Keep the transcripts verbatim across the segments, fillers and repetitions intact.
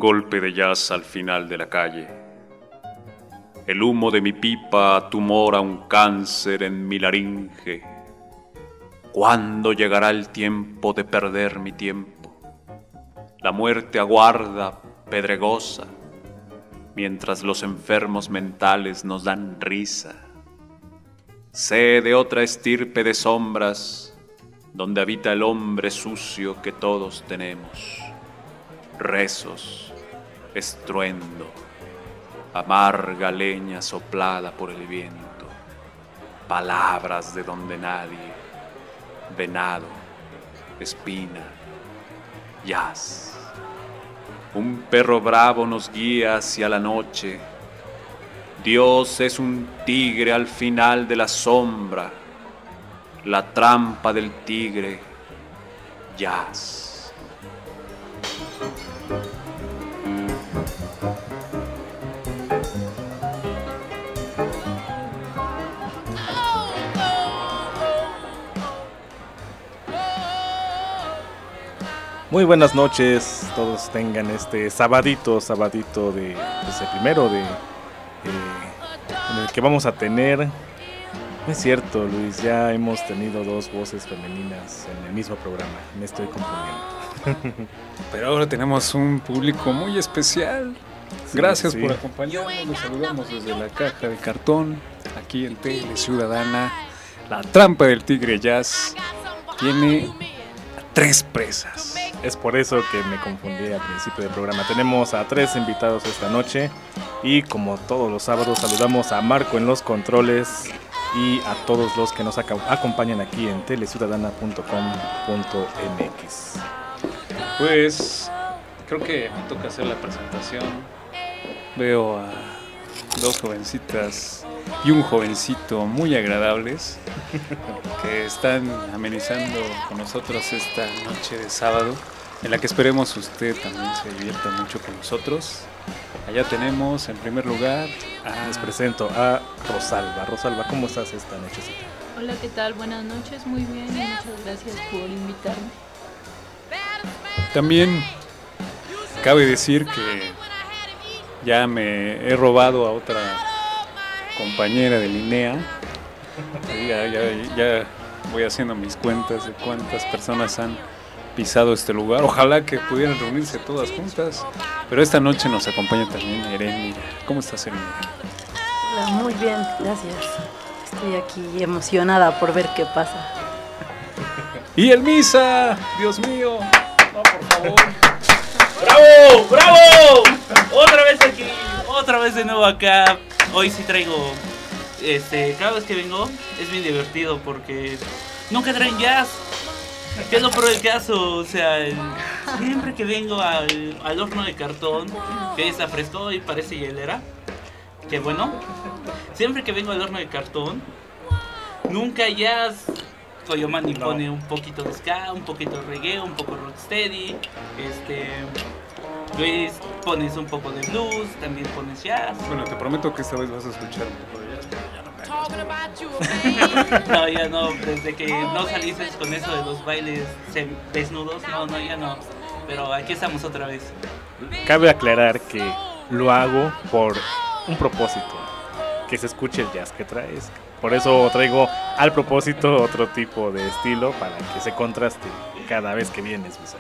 golpe de jazz al final de la calle. El humo de mi pipa tumora un cáncer en mi laringe. ¿Cuándo llegará el tiempo de perder mi tiempo? La muerte aguarda, pedregosa, mientras los enfermos mentales nos dan risa. Sé de otra estirpe de sombras, donde habita el hombre sucio que todos tenemos. Rezos, estruendo, amarga leña soplada por el viento, palabras de donde nadie, venado, espina, jazz. Un perro bravo nos guía hacia la noche. Dios es un tigre al final de la sombra, la trampa del tigre, jazz. Muy buenas noches, todos tengan este sabadito, sabadito de, pues el primero de, eh, en el que vamos a tener, no es cierto Luis, ya hemos tenido dos voces femeninas en el mismo programa, me estoy confundiendo. Pero ahora tenemos un público muy especial, sí, gracias sí. por acompañarnos, los saludamos desde la caja de cartón, aquí en Tele Ciudadana, la trampa del tigre jazz tiene tres presas. Es por eso que me confundí al principio del programa. Tenemos a tres invitados esta noche y como todos los sábados saludamos a Marco en los controles y a todos los que nos ac- acompañan aquí en tele ciudadana punto com punto m x. Pues creo que me toca hacer la presentación. Veo a dos jovencitas y un jovencito muy agradables que están amenizando con nosotros esta noche de sábado, en la que esperemos usted también se divierta mucho con nosotros. Allá tenemos en primer lugar a... Les presento a Rosalba. Rosalba, ¿cómo estás esta nochecita? Hola, ¿qué tal? Buenas noches, muy bien y muchas gracias por invitarme. También cabe decir que ya me he robado a otra compañera de Linea. Ya, ya, ya voy haciendo mis cuentas de cuántas personas han pisado este lugar. Ojalá que pudieran reunirse todas juntas. Pero esta noche nos acompaña también Erendira. ¿Cómo estás, Erendira? Hola, muy bien, gracias. Estoy aquí emocionada por ver qué pasa. Y el Misa, Dios mío. No, por favor. ¡Bravo! ¡Bravo! Otra vez aquí, otra vez de nuevo acá. Hoy sí traigo, este, cada vez que vengo es bien divertido porque nunca traen jazz. ¿Qué es lo peor del caso? O sea, el, siempre que vengo al, al horno de cartón, que está fresco y parece hielera, que bueno, siempre que vengo al horno de cartón, nunca hay jazz. Coyomani no. Pone un poquito de ska, un poquito de reggae, un poco de rocksteady, este... Luis, pones un poco de blues, también pones jazz. Bueno, te prometo que esta vez vas a escuchar un poco de jazz, pero ya no me hagas. No, ya no, desde que no saliste con eso de los bailes desnudos, no, no, ya no. Pero aquí estamos otra vez. Cabe aclarar que lo hago por un propósito, que se escuche el jazz que traes. Por eso traigo al propósito otro tipo de estilo para que se contraste cada vez que vienes, Misa.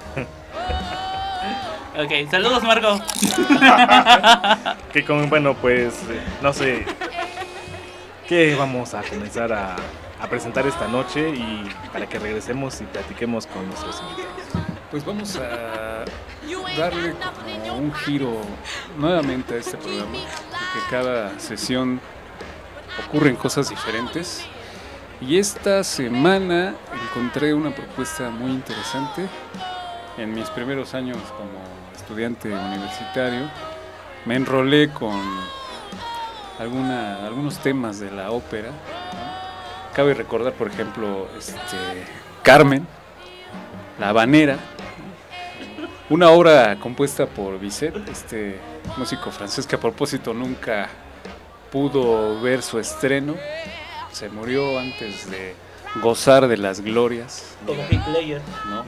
Ok, saludos, Marco. Que con, bueno, pues, no sé, ¿qué vamos a comenzar a, a presentar esta noche? Y para que regresemos y platiquemos con nuestros invitados. Pues vamos a darle como un giro nuevamente a este programa, porque cada sesión ocurren cosas diferentes. Y esta semana encontré una propuesta muy interesante. En mis primeros años como estudiante universitario me enrolé con alguna, algunos temas de la ópera, ¿no? Cabe recordar, por ejemplo, este, Carmen, La Habanera, una obra compuesta por Bizet, este músico francés que a propósito nunca pudo ver su estreno, se murió antes de gozar de las glorias, Como Pink Layer. ¿no?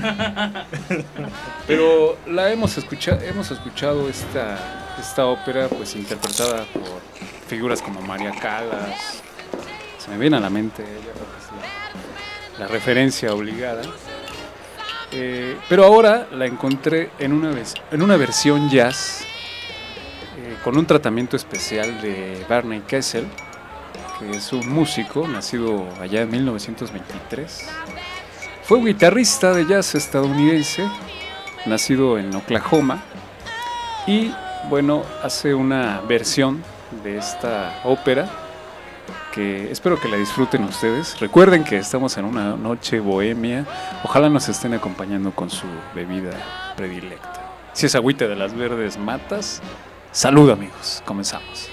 Pero la hemos escuchado, hemos escuchado esta, esta ópera pues interpretada por figuras como María Callas. Se me viene a la mente, yo creo que es la, la referencia obligada. Eh, pero ahora la encontré en una, vez, en una versión jazz eh, con un tratamiento especial de Barney Kessel, que es un músico nacido allá en mil novecientos veintitrés. Fue un guitarrista de jazz estadounidense, nacido en Oklahoma, y bueno, hace una versión de esta ópera que espero que la disfruten ustedes. Recuerden que estamos en una noche bohemia, ojalá nos estén acompañando con su bebida predilecta. Si es agüita de las verdes matas, salud amigos, comenzamos.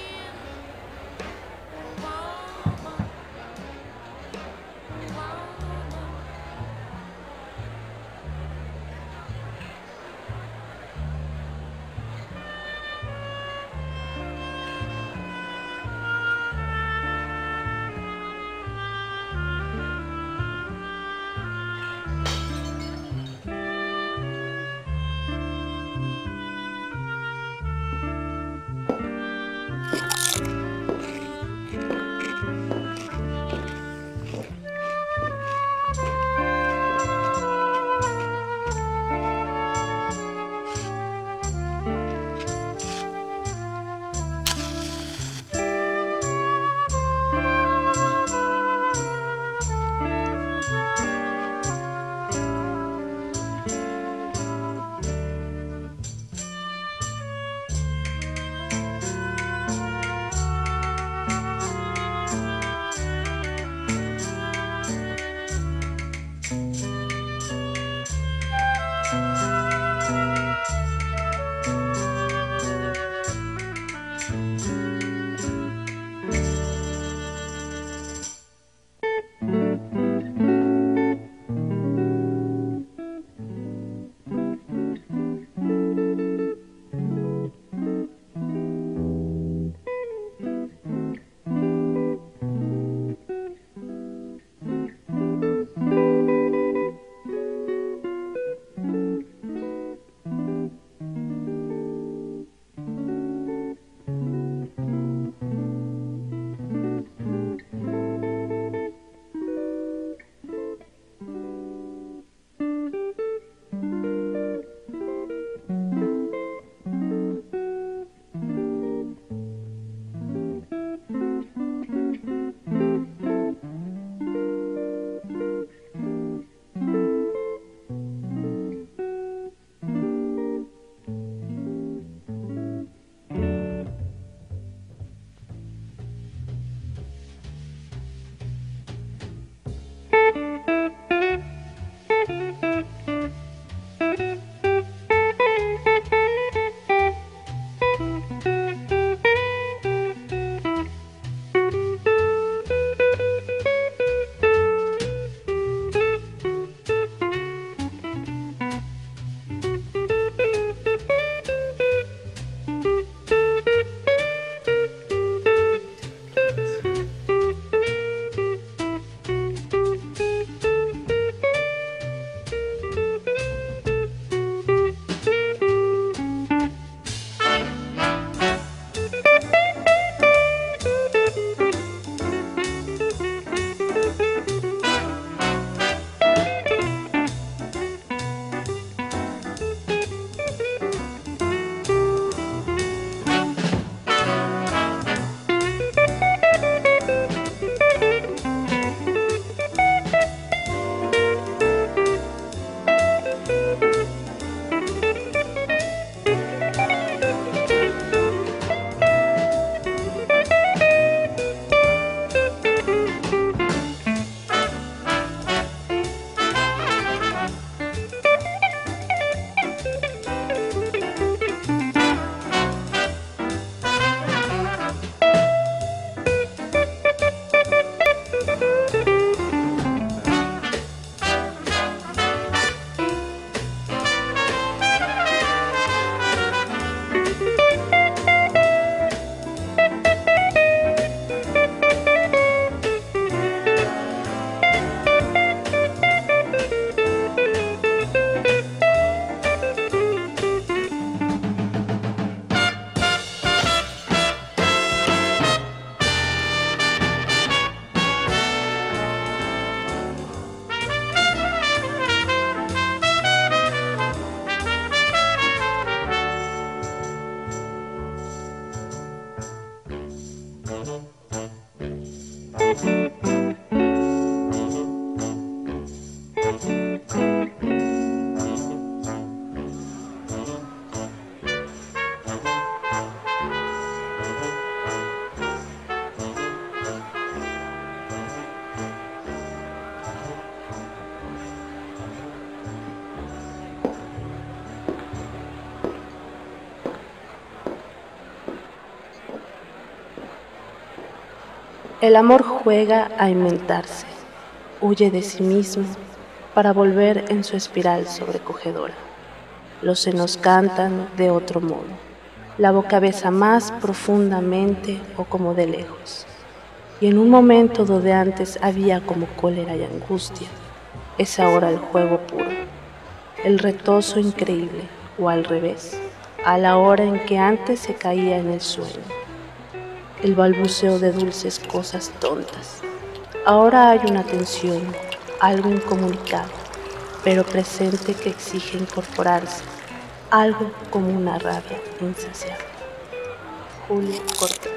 El amor juega a inventarse, huye de sí mismo para volver en su espiral sobrecogedora. Los senos cantan de otro modo, la boca besa más profundamente o como de lejos. Y en un momento donde antes había como cólera y angustia, es ahora el juego puro, el retozo increíble o al revés, a la hora en que antes se caía en el sueño. El balbuceo de dulces cosas tontas. Ahora hay una tensión, algo incomunicado, pero presente que exige incorporarse, algo como una rabia insaciable. Julio Cortázar.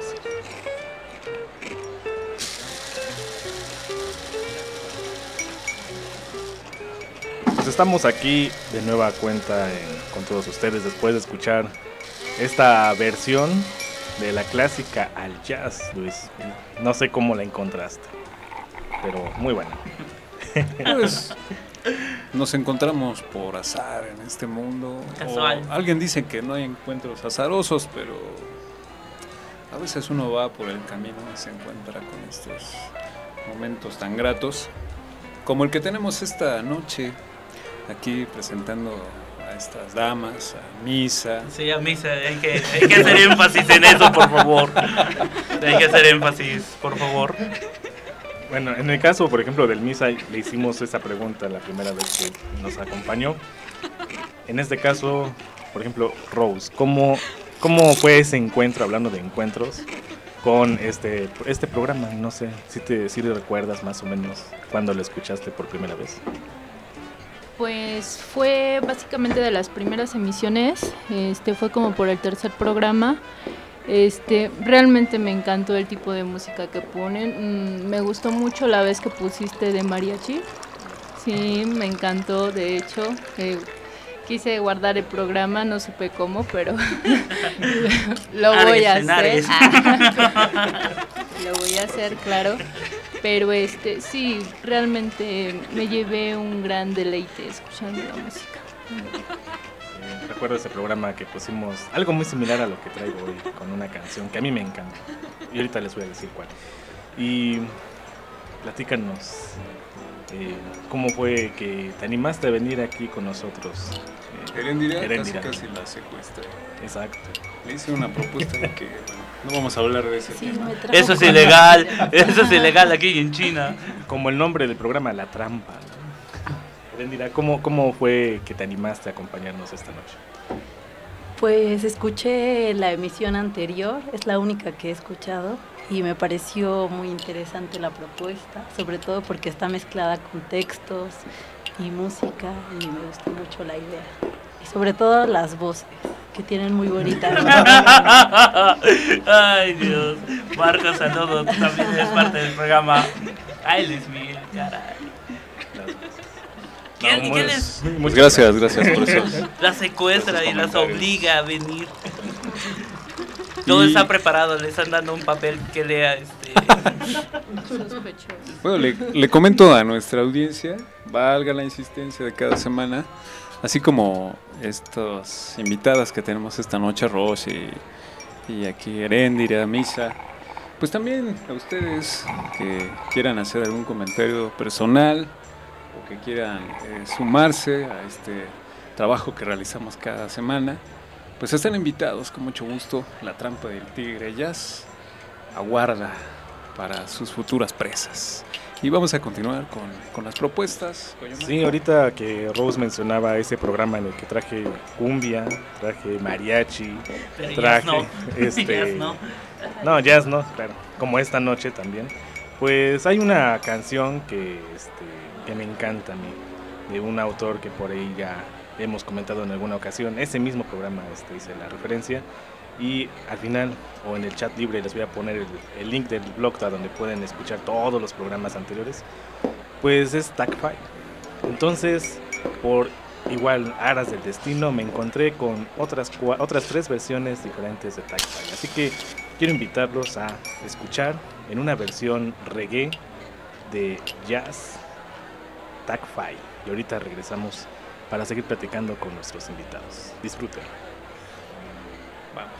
Pues estamos aquí de nueva cuenta en- con todos ustedes después de escuchar esta versión de la clásica al jazz, Luis. No sé cómo la encontraste, pero muy buena. Pues nos encontramos por azar en este mundo. Casual. O alguien dice que no hay encuentros azarosos, pero a veces uno va por el camino y se encuentra con estos momentos tan gratos como el que tenemos esta noche aquí presentando a estas damas, a Misa. Sí, a misa, hay que, hay que hacer énfasis en eso, por favor. Hay que hacer énfasis, por favor. Bueno, en el caso, por ejemplo, del Misa, le hicimos esa pregunta la primera vez que nos acompañó. En este caso, por ejemplo, Rose, ¿cómo, cómo fue ese encuentro, hablando de encuentros, con este, este programa? No sé, si te, si te recuerdas más o menos cuando lo escuchaste por primera vez. Pues fue básicamente de las primeras emisiones, este fue como por el tercer programa. Este, realmente me encantó el tipo de música que ponen. Mm, me gustó mucho la vez que pusiste de mariachi. Sí, me encantó, de hecho. Eh, quise guardar el programa, no supe cómo, pero lo voy a Ares, hacer. Lo voy a hacer, claro. Pero este, sí, realmente me llevé un gran deleite escuchando la música. Eh, recuerdo ese programa que pusimos algo muy similar a lo que traigo hoy, con una canción que a mí me encanta. Y ahorita les voy a decir cuál. Y platícanos, eh, ¿cómo fue que te animaste a venir aquí con nosotros? Eh, Erendira, Erendira. casi casi la secuestra. Exacto. Le hice una propuesta de que, bueno, no vamos a hablar de ese Sí, tema. me trajo Eso es con- ilegal, eso es ilegal aquí en China. Como el nombre del programa, La Trampa, ¿no? Erendira, ¿cómo, ¿cómo fue que te animaste a acompañarnos esta noche? Pues escuché la emisión anterior, es la única que he escuchado y me pareció muy interesante la propuesta, sobre todo porque está mezclada con textos y música y me gustó mucho la idea. Y sobre todo las voces, que tienen muy bonitas. Ay, Dios. Marco, saludos. Tú también eres parte del programa. Ay, Luis Miguel, caray. ¿Quién, No, quién muy- les muchas Gracias, gracias por eso. las secuestra y las comentarios. obliga a venir? Todo Y- está preparado, le están dando un papel que lea este. Sospechoso. Bueno, le, le comento a nuestra audiencia, valga la insistencia de cada semana, así como estas invitadas que tenemos esta noche, Rose y, y aquí Erendira, Misa, pues también a ustedes que quieran hacer algún comentario personal o que quieran eh, sumarse a este trabajo que realizamos cada semana, pues están invitados con mucho gusto. La Trampa del Tigre Jazz aguarda para sus futuras presas. Y vamos a continuar con, con las propuestas. Coyomán. Sí, ahorita que Rose mencionaba ese programa en el que traje cumbia, traje mariachi, Pero traje jazz no. este Jazz no. no, jazz no, claro, como esta noche también. Pues hay una canción que este que me encanta a mí, de un autor que por ahí ya hemos comentado en alguna ocasión, ese mismo programa este hice la referencia, Y al final o en el chat libre les voy a poner el, el link del blog donde pueden escuchar todos los programas anteriores. Pues es Tagfile. Entonces, por igual aras del destino, me encontré con otras, otras tres versiones diferentes de Tagfile. Así que quiero invitarlos a escuchar en una versión reggae de jazz Tagfile. Y ahorita regresamos para seguir platicando con nuestros invitados. Disfruten. Vamos.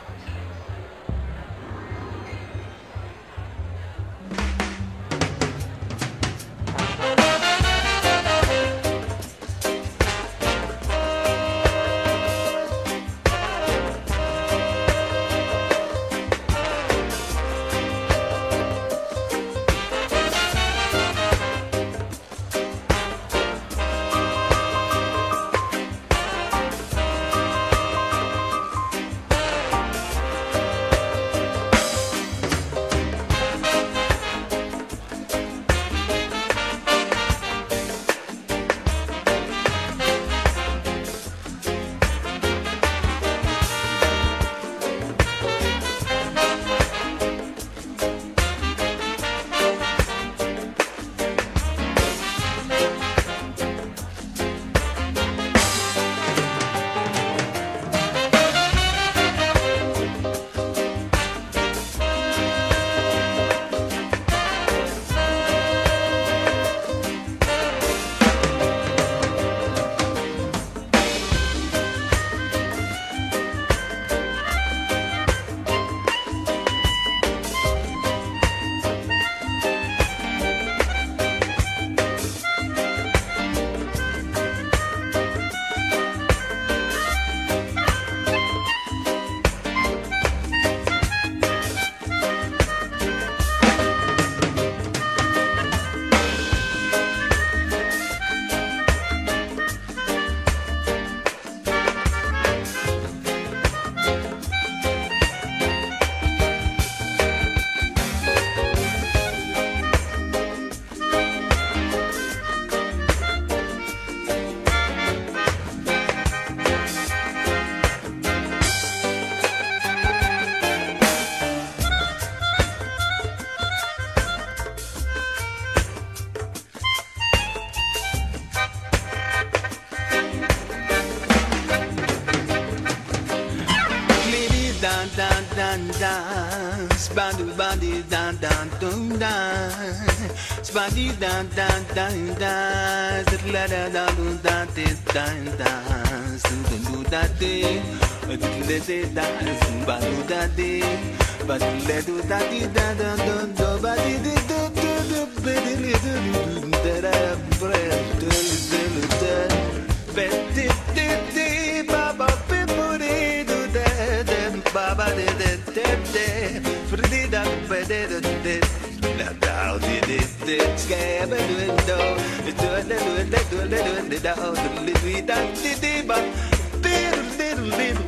Spandy bandy dan dan dun dan Spandy dan dan dan dan La da da dun dan dan dan Dun dun da de Le de dan Spandu da de But le do da di da da dun do Ba di di do do do Be di li do do Da da bre Do li do li da Be di di di Ba ba be bu di do da da Ba ba di di di di Pretty da ba di di di Da da di di di Scare ba do do Do le do le do le do le da Do li di da di di ba Be do li do li do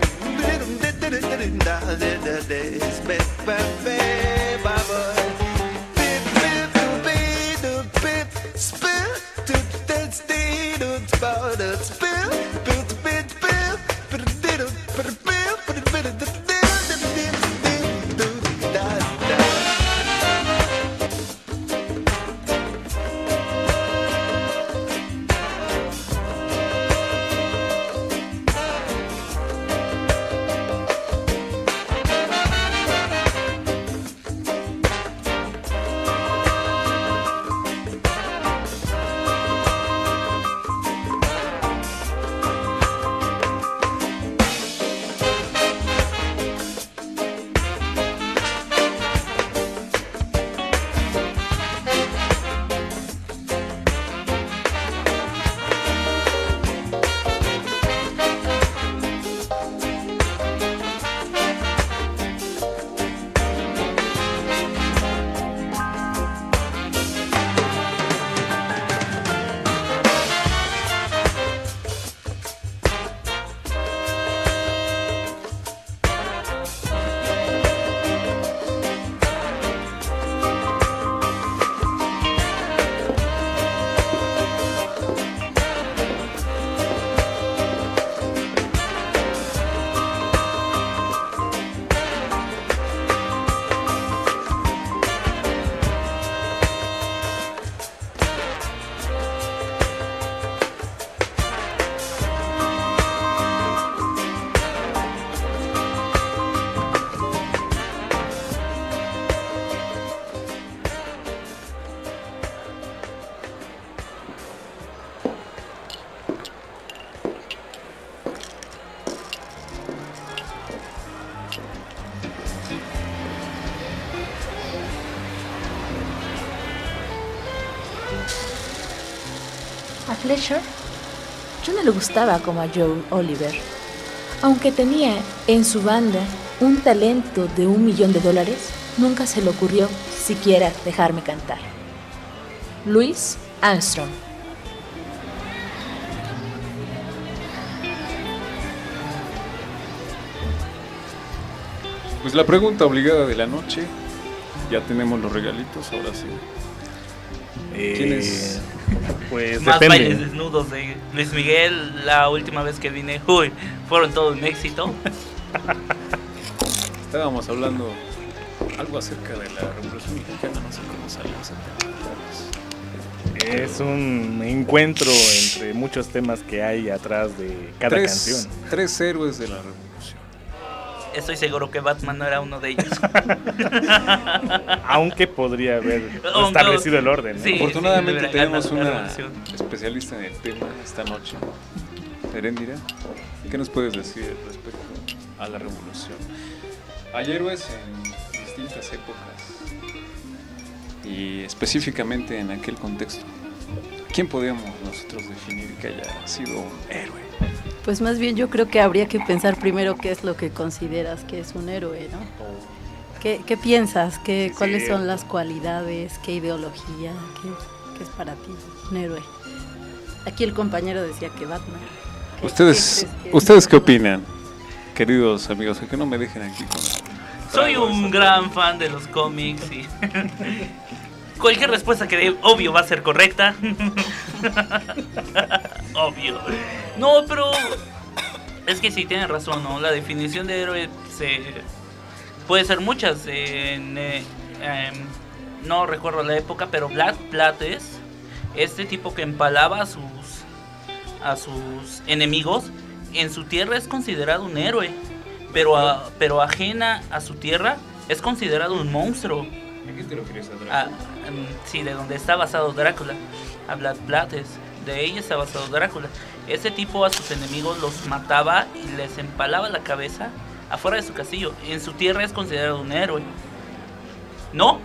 Da da da da da Be ba be ba boy Bip bip do be do bip Spill do da sti do ba do spill Bip bip bip Bip bip bip Bip bip bip A Fletcher yo no le gustaba como a Joe Oliver. Aunque tenía en su banda un talento de un millón de dólares, nunca se le ocurrió siquiera dejarme cantar. Louis Armstrong. Pues la pregunta obligada de la noche. Ya tenemos los regalitos, ahora sí. Eh, ¿Quién es? Pues Más depende. bailes desnudos de Luis Miguel. La última vez que vine, uy, fueron todo un éxito. Estábamos hablando algo acerca de la Revolución Mexicana, no sé cómo salió ese tema. Es un encuentro entre muchos temas que hay atrás de cada tres, canción. Tres héroes de la Revolución. Estoy seguro que Batman no era uno de ellos. Aunque podría haber Aunque- establecido el orden, ¿no? sí. Afortunadamente sí, tenemos gana la una revolución. especialista en el tema esta noche. Erendira, ¿qué nos puedes decir respecto a la Revolución? Hay héroes en distintas épocas y específicamente en aquel contexto. ¿Quién podríamos nosotros definir que haya sido un héroe? Pues más bien yo creo que habría que pensar primero qué es lo que consideras que es un héroe, ¿no? ¿Qué, qué piensas? ¿Qué, Sí, ¿Cuáles sí. son las cualidades? ¿Qué ideología? ¿Qué, qué es para ti un héroe? Aquí el compañero decía que Batman. ¿Qué- ¿Ustedes, qué crees que- ¿ustedes qué opinan, queridos amigos? Que no me dejen aquí con... Soy un gran fan de los cómics y cualquier respuesta que dé, obvio, va a ser correcta. Obvio. No, pero es que sí, tienen razón, ¿no? La definición de héroe se... puede ser muchas. En, eh, em, no recuerdo la época, pero Black Plates, este tipo que empalaba a sus, a sus enemigos, en su tierra es considerado un héroe. Pero, a- pero ajena a su tierra es considerado un monstruo. ¿A qué te refieres, Ah, em, sí, de donde está basado Drácula, a Black Plates, de ella está basado Drácula. Ese tipo a sus enemigos los mataba y les empalaba la cabeza afuera de su castillo. En su tierra es considerado un héroe. ¿No?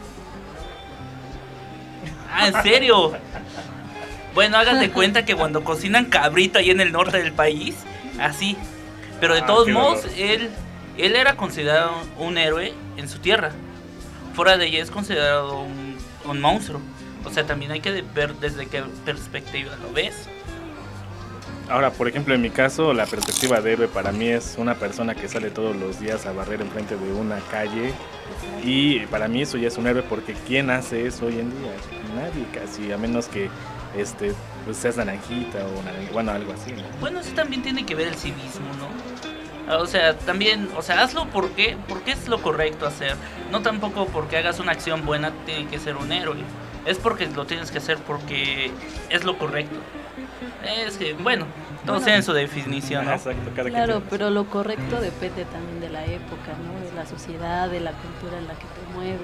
Ah, ¿en serio? Bueno, hagan de cuenta que cuando cocinan cabrito ahí en el norte del país, así. Pero de Ah, todos qué modos, dolor. él, él era considerado un héroe en su tierra. Fuera de ella es considerado un, un monstruo. O sea, también hay que ver desde qué perspectiva lo ves. Ahora, por ejemplo, en mi caso, la perspectiva de héroe para mí es una persona que sale todos los días a barrer enfrente de una calle. Y para mí eso ya es un héroe, porque ¿quién hace eso hoy en día? Nadie casi, a menos que este pues seas naranjita o naran- bueno, algo así, ¿no? Bueno, eso también tiene que ver el civismo, ¿no? O sea, también, o sea, hazlo porque, porque es lo correcto hacer. No tampoco porque hagas una acción buena tiene que ser un héroe. Es porque lo tienes que hacer porque es lo correcto. Es que, bueno, todo Bueno. sea en su definición, ¿no? Exacto, cada quien Claro, tiene- pero lo correcto depende también de la época, ¿no? De la sociedad, de la cultura en la que te mueves.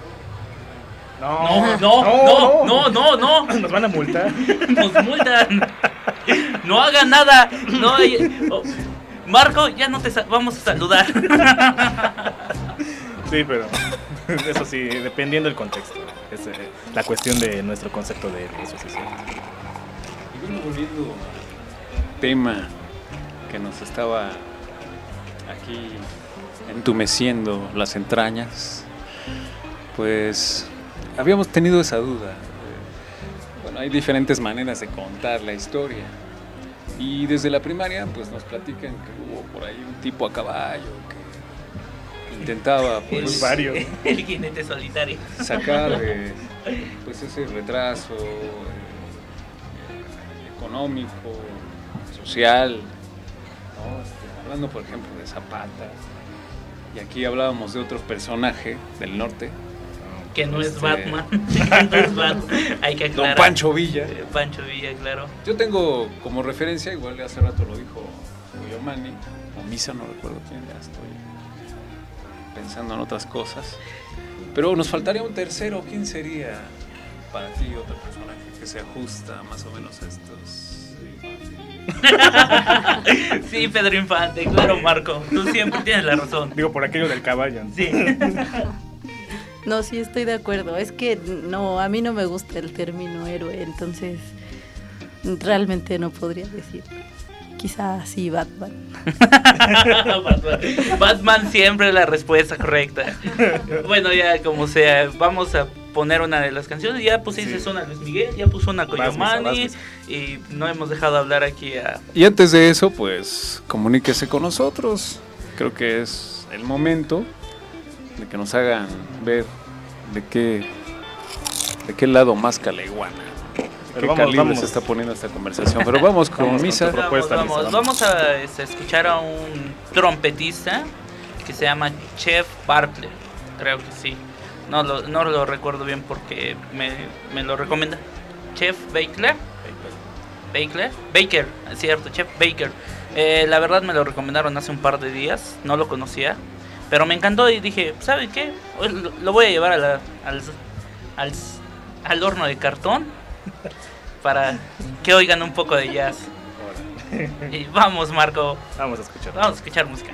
No, no, no, no, no, no. Nos van a multar. Nos multan. No hagan nada. No, hay- oh, Marco, ya no te sa- vamos a saludar. Sí, pero eso sí, dependiendo del contexto. Es eh, la cuestión de nuestro concepto de héroe, eso sí es cierto. Y bueno, volviendo al tema que nos estaba aquí entumeciendo las entrañas, pues habíamos tenido esa duda. Eh, Bueno, hay diferentes maneras de contar la historia. Y desde la primaria, pues nos platican que hubo por ahí un tipo a caballo que intentaba, pues, varios. El jinete solitario. sacar eh, pues ese retraso eh, económico, social, ¿no? Este, hablando por ejemplo de Zapata, y aquí hablábamos de otro personaje del norte, Que no es Este- Batman. No es Batman. Hay que don aclarar. Pancho Villa. Eh, Pancho Villa, claro. Yo tengo como referencia, igual hace rato lo dijo Guillomani, o Misa, no recuerdo quién, ya estoy pensando en otras cosas, pero nos faltaría un tercero. ¿Quién sería para ti otro personaje que se ajusta más o menos a estos? Sí, Pedro Infante, claro, Marco. Tú siempre tienes la razón. Digo, por aquello del caballo. ¿no? Sí. No, sí estoy de acuerdo. Es que no, a mí no me gusta el término héroe, entonces realmente no podría decir. Quizás sí, Batman. Batman. Batman siempre es la respuesta correcta. Bueno, ya como sea, vamos a poner una de las canciones. Ya pusiste sí. una Luis Miguel, ya puso una Coyomani y no hemos dejado hablar aquí a... Y antes de eso, pues, comuníquese con nosotros. Creo que es el momento de que nos hagan ver de qué, de qué lado más caleguana. ¿Qué vamos, calibre vamos. se está poniendo esta conversación? Pero vamos con vamos Misa. Con propuesta, vamos, vamos, vamos a este, escuchar a un trompetista que se llama Chef Bartlett, creo que sí. No lo, no lo recuerdo bien porque me, me lo recomienda. Chef Baker. Baker. Baker, es cierto, Chef Baker. Eh, la verdad me lo recomendaron hace un par de días, no lo conocía, pero me encantó y dije, ¿sabe qué? Lo, lo voy a llevar a la, al, al, al horno de cartón. Para que oigan un poco de jazz. Y vamos, Marco. Vamos a escuchar. Vamos a escuchar música.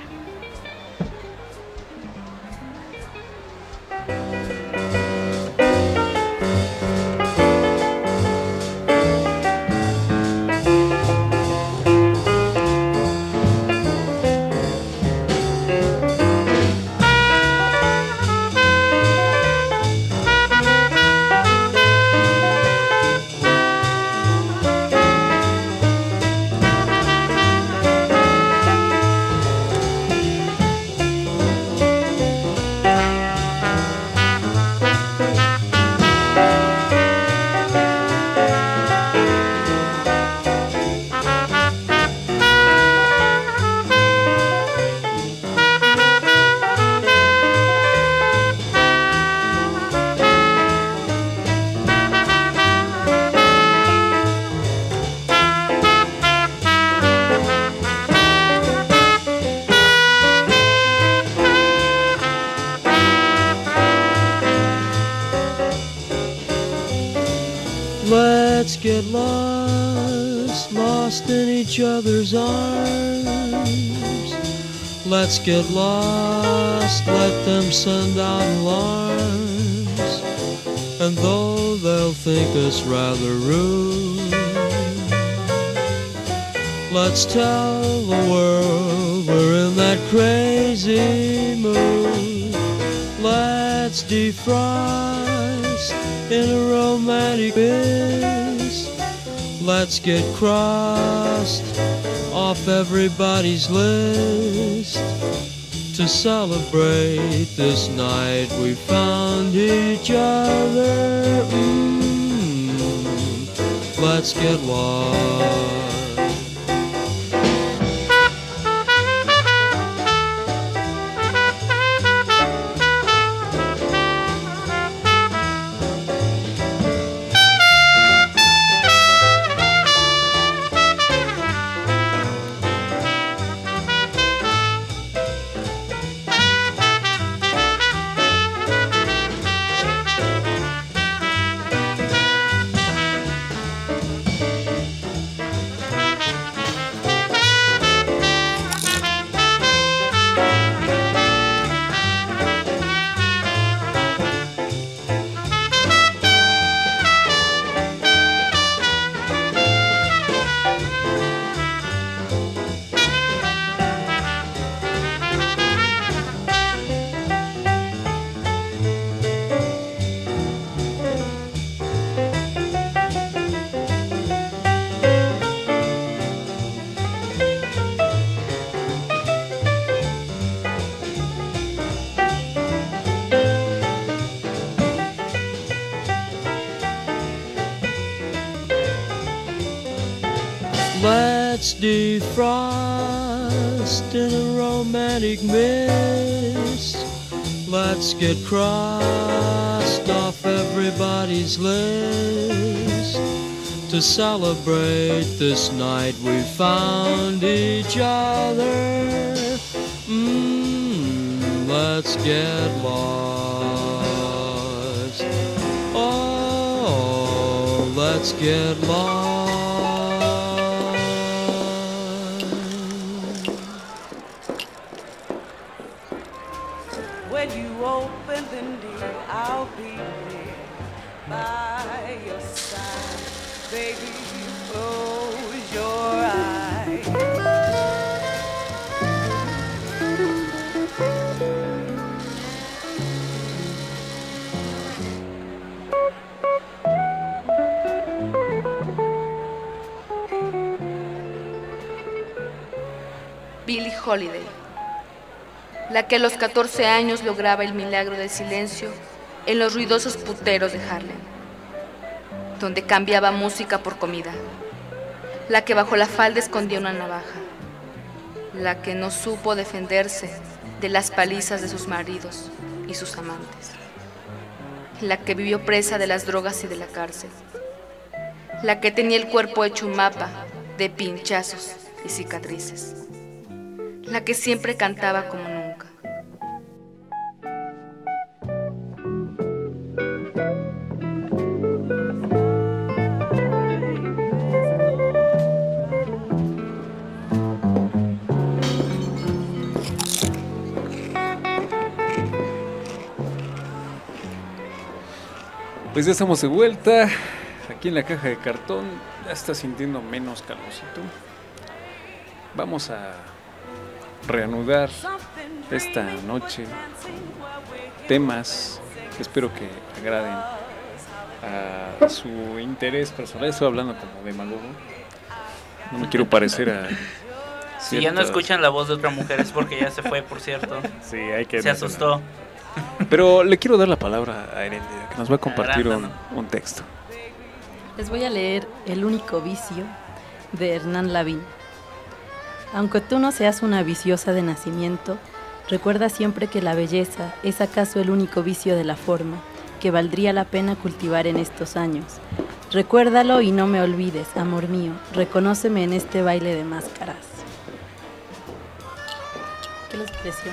Let's get lost, lost in each other's arms. Let's get lost, let them send out alarms. And though they'll think us rather rude, let's tell the world we're in that crazy mood. Let's defrost in a romantic kiss. Let's get crossed off everybody's list. To celebrate this night we found each other. Mm, let's get lost. Let's defrost in a romantic mist. Let's get crossed off everybody's list. To celebrate this night we found each other. Mm, let's get lost. Oh, let's get lost. When you open the door, I'll be there by your side, baby. close your eyes. Billie Holiday, la que a los catorce años lograba el milagro del silencio en los ruidosos puteros de Harlem, donde cambiaba música por comida, la que bajo la falda escondía una navaja, la que no supo defenderse de las palizas de sus maridos y sus amantes, la que vivió presa de las drogas y de la cárcel, la que tenía el cuerpo hecho un mapa de pinchazos y cicatrices, la que siempre cantaba como nunca. Pues ya estamos de vuelta. Aquí en la caja de cartón ya está sintiendo menos calorcito. Vamos a reanudar esta noche con temas que espero que agraden a su interés personal. Estoy hablando como demagogo. No me quiero parecer a... Si ya no escuchan la voz de otra mujer es porque ya se fue, por cierto. Sí, hay que... Se asustó. Pero le quiero dar la palabra a Heréndira, que nos va a compartir un, un texto. Les voy a leer El único vicio de Hernán Lavín. Aunque tú no seas una viciosa de nacimiento, recuerda siempre que la belleza es acaso el único vicio de la forma que valdría la pena cultivar en estos años. Recuérdalo y no me olvides, amor mío, reconóceme en este baile de máscaras. ¿Qué les pareció?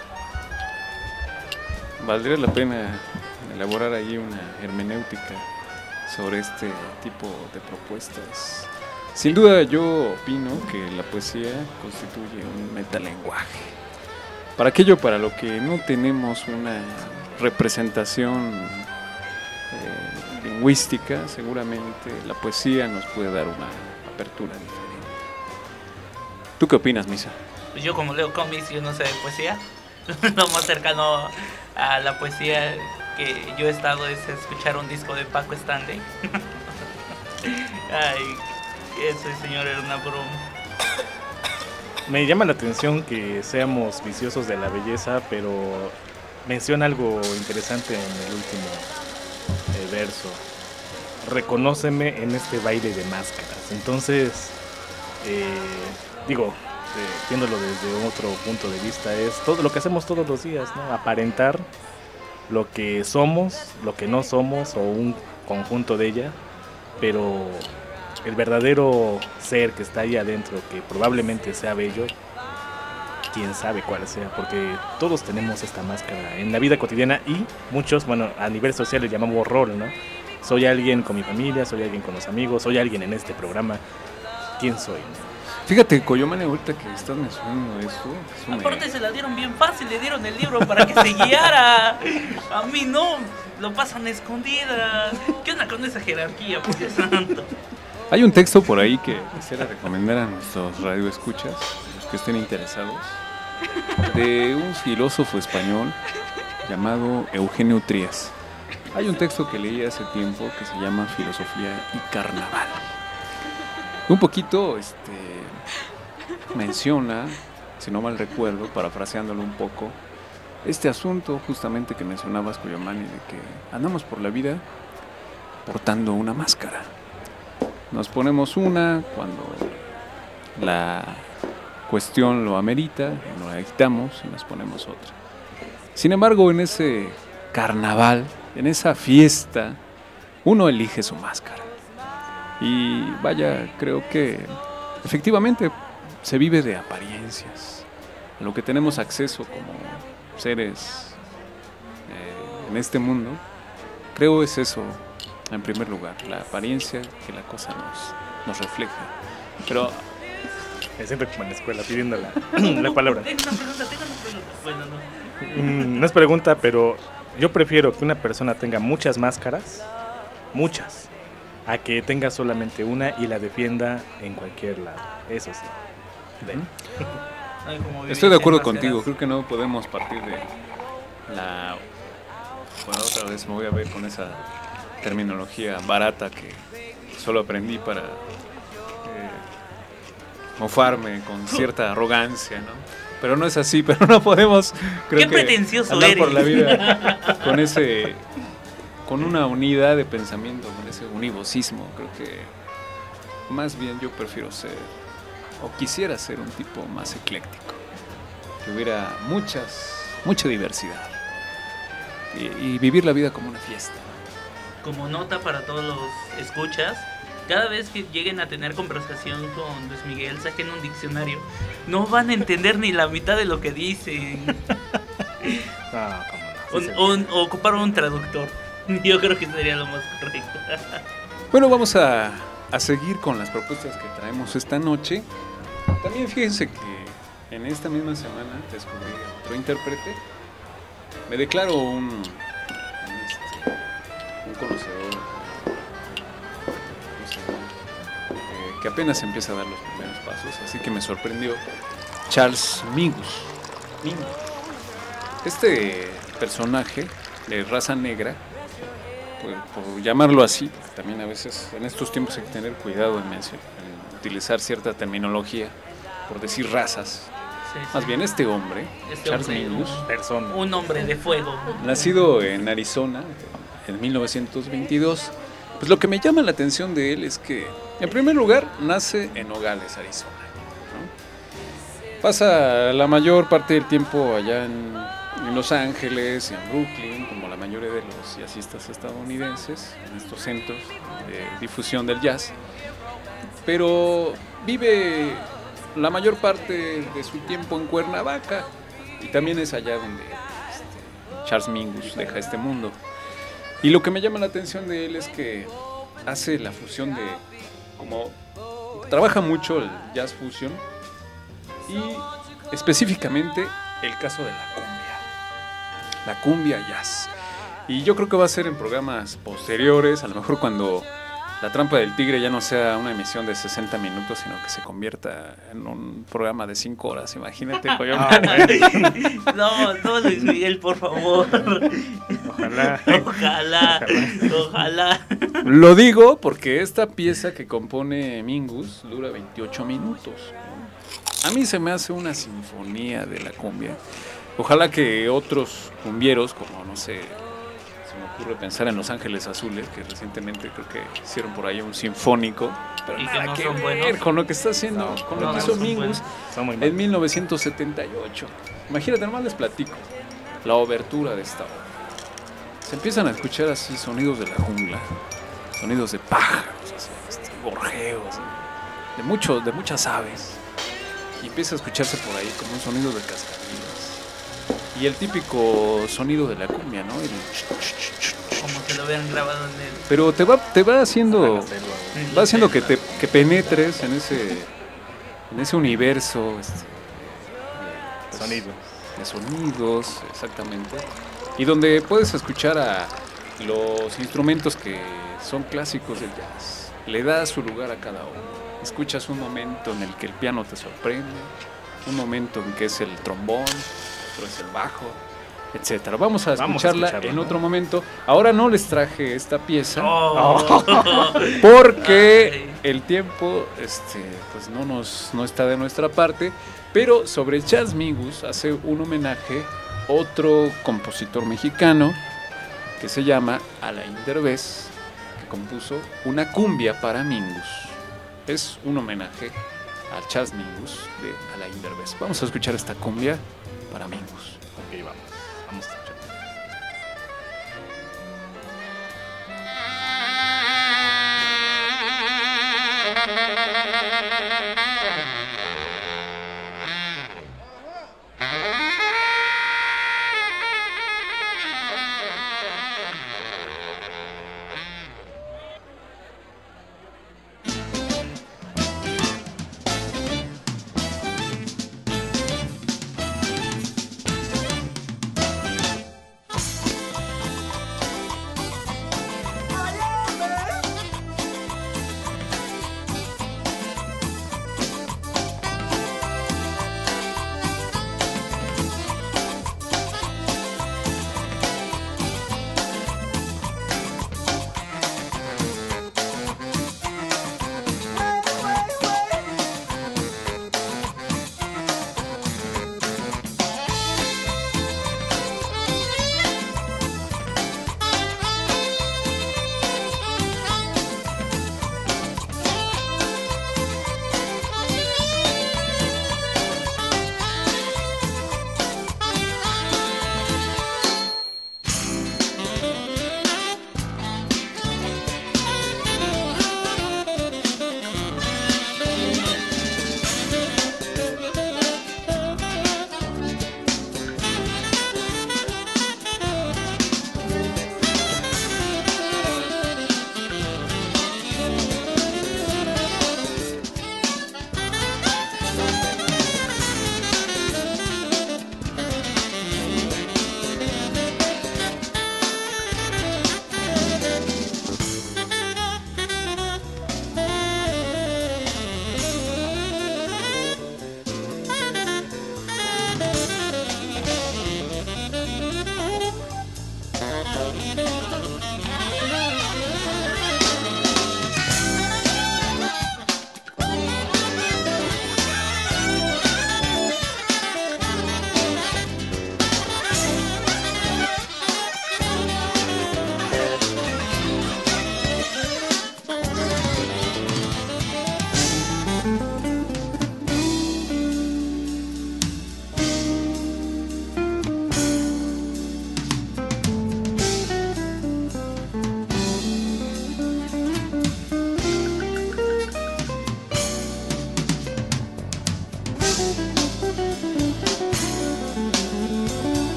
Valdría la pena elaborar ahí una hermenéutica sobre este tipo de propuestas. Sin duda yo opino que la poesía constituye un metalenguaje. Para aquello para lo que no tenemos una representación eh, lingüística, seguramente la poesía nos puede dar una apertura diferente. ¿Tú qué opinas, Misa? Pues yo como leo cómics, yo no sé de poesía. Lo más cercano a la poesía que yo he estado es escuchar un disco de Paco Stanley. Ay, eso, señor, era una broma. Me llama la atención que seamos viciosos de la belleza, pero menciona algo interesante en el último eh, verso. Reconóceme en este baile de máscaras. Entonces, eh, digo, eh, viéndolo desde otro punto de vista, es todo lo que hacemos todos los días, ¿no? Aparentar lo que somos, lo que no somos, o un conjunto de ella, pero el verdadero ser que está ahí adentro, que probablemente sea bello, quién sabe cuál sea, porque todos tenemos esta máscara en la vida cotidiana y muchos, bueno, a nivel social le llamamos rol, ¿no? Soy alguien con mi familia, soy alguien con los amigos, soy alguien en este programa. ¿Quién soy? Fíjate, Coyomane, ahorita que estás mencionando esto... eso Aparte me... se la dieron bien fácil, le dieron el libro para que se guiara. A mí no, lo pasan escondidas. ¿Qué onda con esa jerarquía, por Dios santo? Hay un texto por ahí que quisiera recomendar a nuestros radioescuchas, los que estén interesados, de un filósofo español llamado Eugenio Trías. Hay un texto que leí hace tiempo que se llama Filosofía y Carnaval. Un poquito este, menciona, si no mal recuerdo, parafraseándolo un poco, este asunto justamente que mencionabas, Coyomani, de que andamos por la vida portando una máscara. Nos ponemos una cuando la cuestión lo amerita, nos la quitamos y nos ponemos otra. Sin embargo, en ese carnaval, en esa fiesta, uno elige su máscara. Y vaya, creo que efectivamente se vive de apariencias. A lo que tenemos acceso como seres eh, en este mundo, creo es eso. En primer lugar, la apariencia que la cosa nos, nos refleja. Pero me siento como en la escuela pidiendo la, la palabra. Tengo una pregunta, tengo una pregunta. Bueno, no. Mm, no es pregunta, pero yo prefiero que una persona tenga muchas máscaras, muchas, a que tenga solamente una y la defienda en cualquier lado. Eso sí. Ay, como Estoy de acuerdo contigo, creo que no podemos partir de la... Bueno, otra vez me voy a ver con esa terminología barata que solo aprendí para eh, mofarme con cierta arrogancia, ¿no? Pero no es así, pero no podemos, creo Qué que, pretencioso andar eres. por la vida con ese, con una unidad de pensamiento, con ese univocismo. Creo que más bien yo prefiero ser, o quisiera ser un tipo más ecléctico, que hubiera muchas, mucha diversidad y, y vivir la vida como una fiesta. Como nota para todos los escuchas, cada vez que lleguen a tener conversación con Luis Miguel, saquen un diccionario. No van a entender ni la mitad de lo que dicen. No, cómo no. O, o, o ocupar un traductor. Yo creo que sería lo más correcto. Bueno, vamos a, a seguir con las propuestas que traemos esta noche. También fíjense que en esta misma semana descubrí a otro intérprete. Me declaro un, un, este, un conocedor, eh, que apenas empieza a dar los primeros pasos, así que me sorprendió Charles Mingus. Mingus. Este personaje de raza negra, por, por llamarlo así, también a veces en estos tiempos hay que tener cuidado en, en utilizar cierta terminología, por decir razas. Sí, Más sí. bien este hombre, este Charles hombre, Mingus, un, persona, un hombre de fuego, nacido en Arizona en mil novecientos veintidós. Pues lo que me llama la atención de él es que, en primer lugar, nace en Nogales, Arizona, ¿no? Pasa la mayor parte del tiempo allá en, en Los Ángeles, en Brooklyn, como la mayoría de los jazzistas estadounidenses, en estos centros de difusión del jazz. Pero vive la mayor parte de su tiempo en Cuernavaca, y también es allá donde este, Charles Mingus deja este mundo. Y lo que me llama la atención de él es que hace la fusión de, como trabaja mucho el jazz fusion, y específicamente el caso de la cumbia, la cumbia jazz. Y yo creo que va a ser en programas posteriores, a lo mejor cuando La Trampa del Tigre ya no sea una emisión de sesenta minutos, sino que se convierta en un programa de cinco horas. Imagínate, Coyote. Ah, bueno. No, no, Luis Miguel, por favor. Ojalá. Ojalá. Ojalá. Lo digo porque esta pieza que compone Mingus dura veintiocho minutos. A mí se me hace una sinfonía de la cumbia. Ojalá que otros cumbieros, como no sé, me ocurre pensar en Los Ángeles Azules, que recientemente creo que hicieron por ahí un sinfónico, pero y nada que no que son ver buenos. con lo que está haciendo, No, con no, lo que no hizo son Mingus en mil novecientos setenta y ocho. Imagínate, nomás les platico la obertura de esta obra. Se empiezan a escuchar así sonidos de la jungla, sonidos de pájaros, así, este, gorjeos, de, mucho, de muchas aves, y empieza a escucharse por ahí como un sonido de cascabeles. Y el típico sonido de la cumbia, ¿no? El... Como que lo habían grabado en el... Pero te va, te va haciendo, va haciendo que te que penetres en ese, en ese universo, este, pues, sonidos, de sonidos, exactamente, y donde puedes escuchar a los instrumentos que son clásicos del jazz. Le das su lugar a cada uno. Escuchas un momento en el que el piano te sorprende, un momento en que es el trombón, es el bajo, etcétera. Vamos a escucharla, Vamos a en ¿no? otro momento. Ahora no les traje esta pieza oh. porque el tiempo este, pues no, nos, no está de nuestra parte, pero sobre Charles Mingus hace un homenaje otro compositor mexicano que se llama Alain Derbez, que compuso una cumbia para Mingus. Es un homenaje a Charles Mingus de Alain Derbez. Vamos a escuchar esta cumbia para Mingus. Ok, vamos. Vamos a escuchar.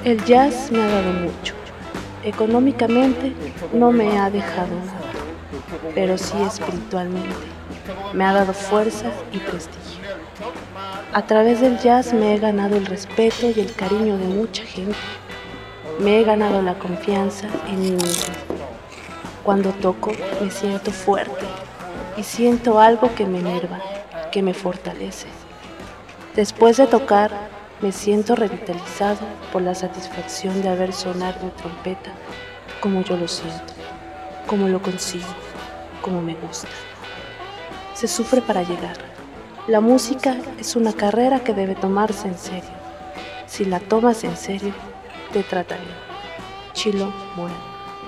El jazz me ha dado mucho. Económicamente no me ha dejado nada, pero sí espiritualmente. Me ha dado fuerza y prestigio. A través del jazz me he ganado el respeto y el cariño de mucha gente. Me he ganado la confianza en mí misma. Cuando toco me siento fuerte y siento algo que me enerva, que me fortalece. Después de tocar, me siento revitalizado por la satisfacción de haber sonado mi trompeta como yo lo siento, como lo consigo, como me gusta. Se sufre para llegar. La música es una carrera que debe tomarse en serio. Si la tomas en serio, te trata bien. Chilo Morán.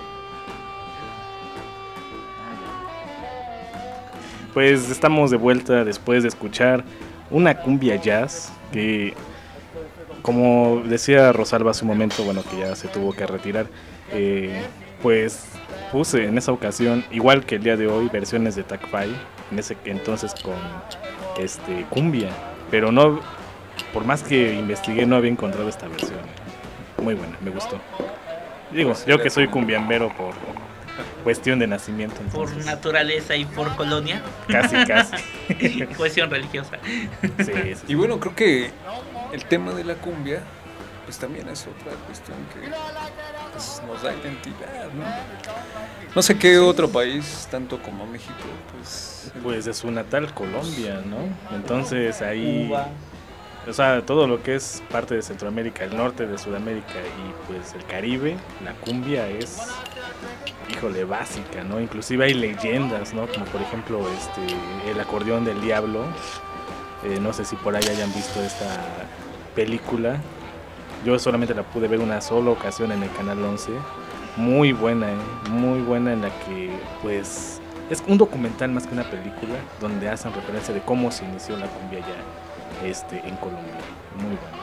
Pues estamos de vuelta después de escuchar una cumbia jazz que, como decía Rosalba hace un momento, bueno, que ya se tuvo que retirar, eh, pues puse en esa ocasión, igual que el día de hoy, versiones de Tac Five, en ese entonces con este cumbia, pero no, por más que investigué, no había encontrado esta versión. Muy buena, me gustó. Digo, yo que soy cumbiambero por cuestión de nacimiento. Entonces. Por naturaleza y por colonia. Casi, casi. Cuestión religiosa. Sí, sí, sí. Y bueno, creo que el tema de la cumbia, pues también es otra cuestión que pues, nos da identidad, ¿no? No sé qué otro país, tanto como México, pues... Pues de su natal Colombia, ¿no? Entonces ahí... Cuba. O sea, todo lo que es parte de Centroamérica, el norte de Sudamérica y pues el Caribe, la cumbia es, híjole, básica, ¿no? Inclusive hay leyendas, ¿no? Como por ejemplo este el acordeón del diablo. Eh, no sé si por ahí hayan visto esta película. Yo solamente la pude ver una sola ocasión en el Canal once. Muy buena, ¿eh? Muy buena, en la que pues es un documental más que una película, donde hacen referencia de cómo se inició la cumbia ya este, en Colombia. Muy bueno.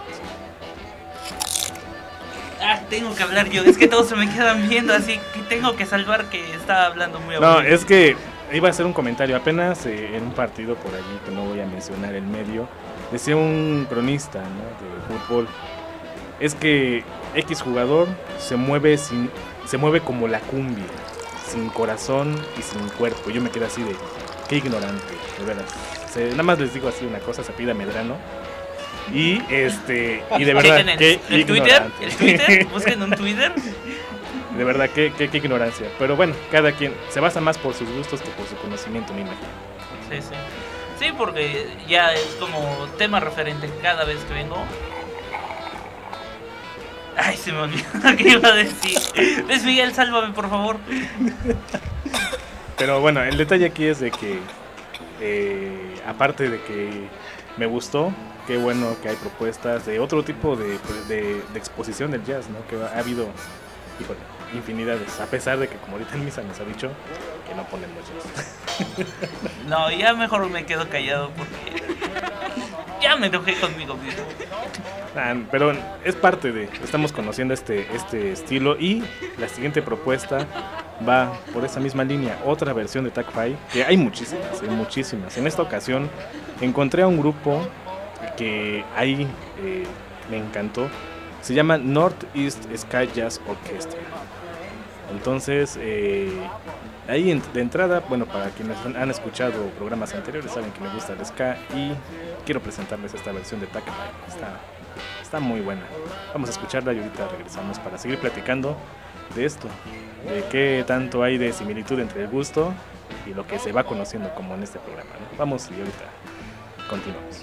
Sí. Ah, tengo que hablar yo. Es que todos se me quedan viendo, así que tengo que salvar que estaba hablando muy aburrido. No, es que iba a hacer un comentario. Apenas eh, en un partido por allí, que no voy a mencionar el medio, decía un cronista, ¿no?, de fútbol, es que X jugador se mueve sin, se mueve como la cumbia, sin corazón y sin cuerpo. Yo me quedé así de, qué ignorante, de veras. Se, nada más les digo así una cosa, se pide a Medrano. Y este y de verdad, el, qué el Twitter, ignorante. el Twitter, busquen un Twitter. De verdad, qué, qué, qué ignorancia. Pero bueno, cada quien se basa más por sus gustos que por su conocimiento, me imagino. Sí, sí. Sí, porque ya es como tema referente cada vez que vengo. Ay, se me olvidó lo que iba a decir. Luis Miguel, sálvame, por favor. Pero bueno, el detalle aquí es de que, eh, aparte de que me gustó, qué bueno que hay propuestas de otro tipo de, de, de exposición del jazz, ¿no? Que ha habido, híjole, infinidades, a pesar de que, como ahorita en misa nos ha dicho, que no ponemos jazz. No, ya mejor me quedo callado porque ya me enojé conmigo mismo. Nah, pero es parte de, estamos conociendo este, este estilo, y la siguiente propuesta va por esa misma línea, otra versión de Tac Five, que hay muchísimas, hay muchísimas. En esta ocasión encontré a un grupo que ahí eh, me encantó, se llama Northeast Sky Jazz Orchestra. Entonces, eh, ahí en, de entrada, bueno, para quienes han escuchado programas anteriores saben que me gusta el ska y quiero presentarles esta versión de Tac Five. Está, está muy buena. Vamos a escucharla y ahorita regresamos para seguir platicando de esto, de qué tanto hay de similitud entre el gusto y lo que se va conociendo como en este programa, ¿no? Vamos y ahorita continuamos.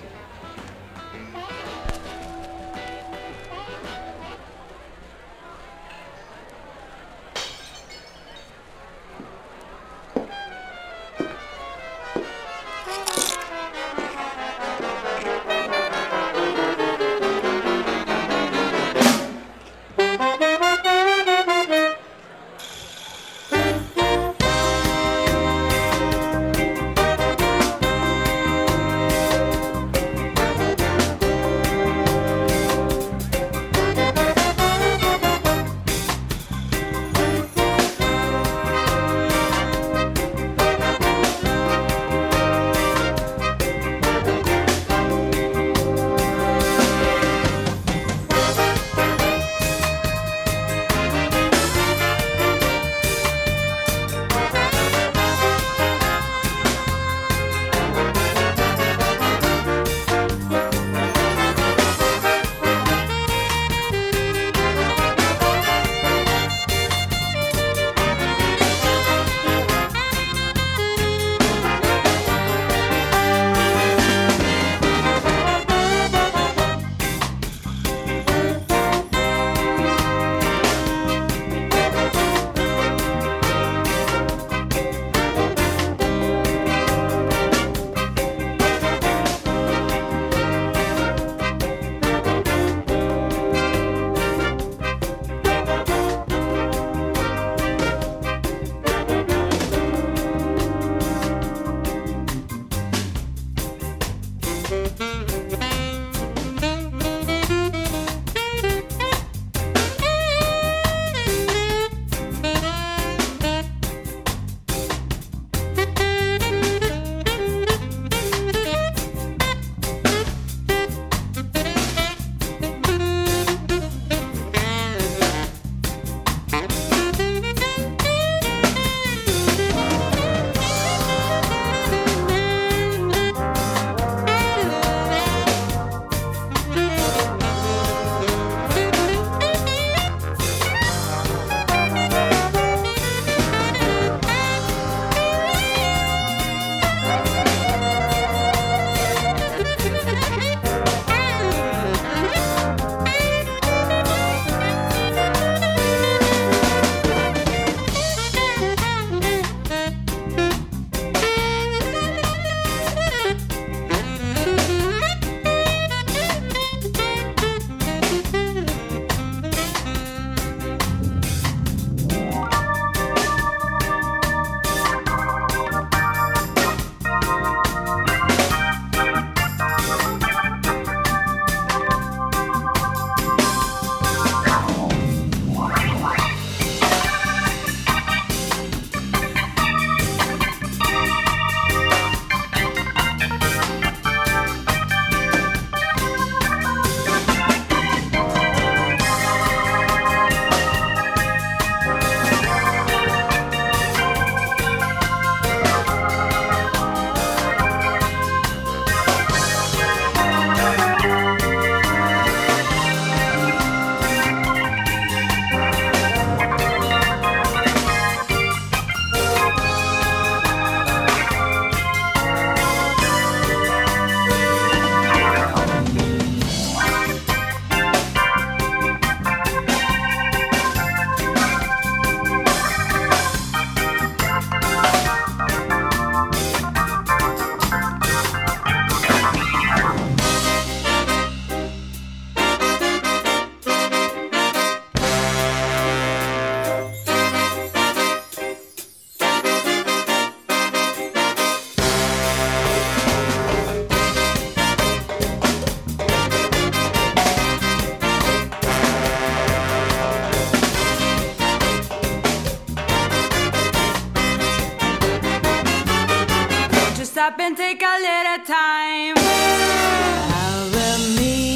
and take a little time. I will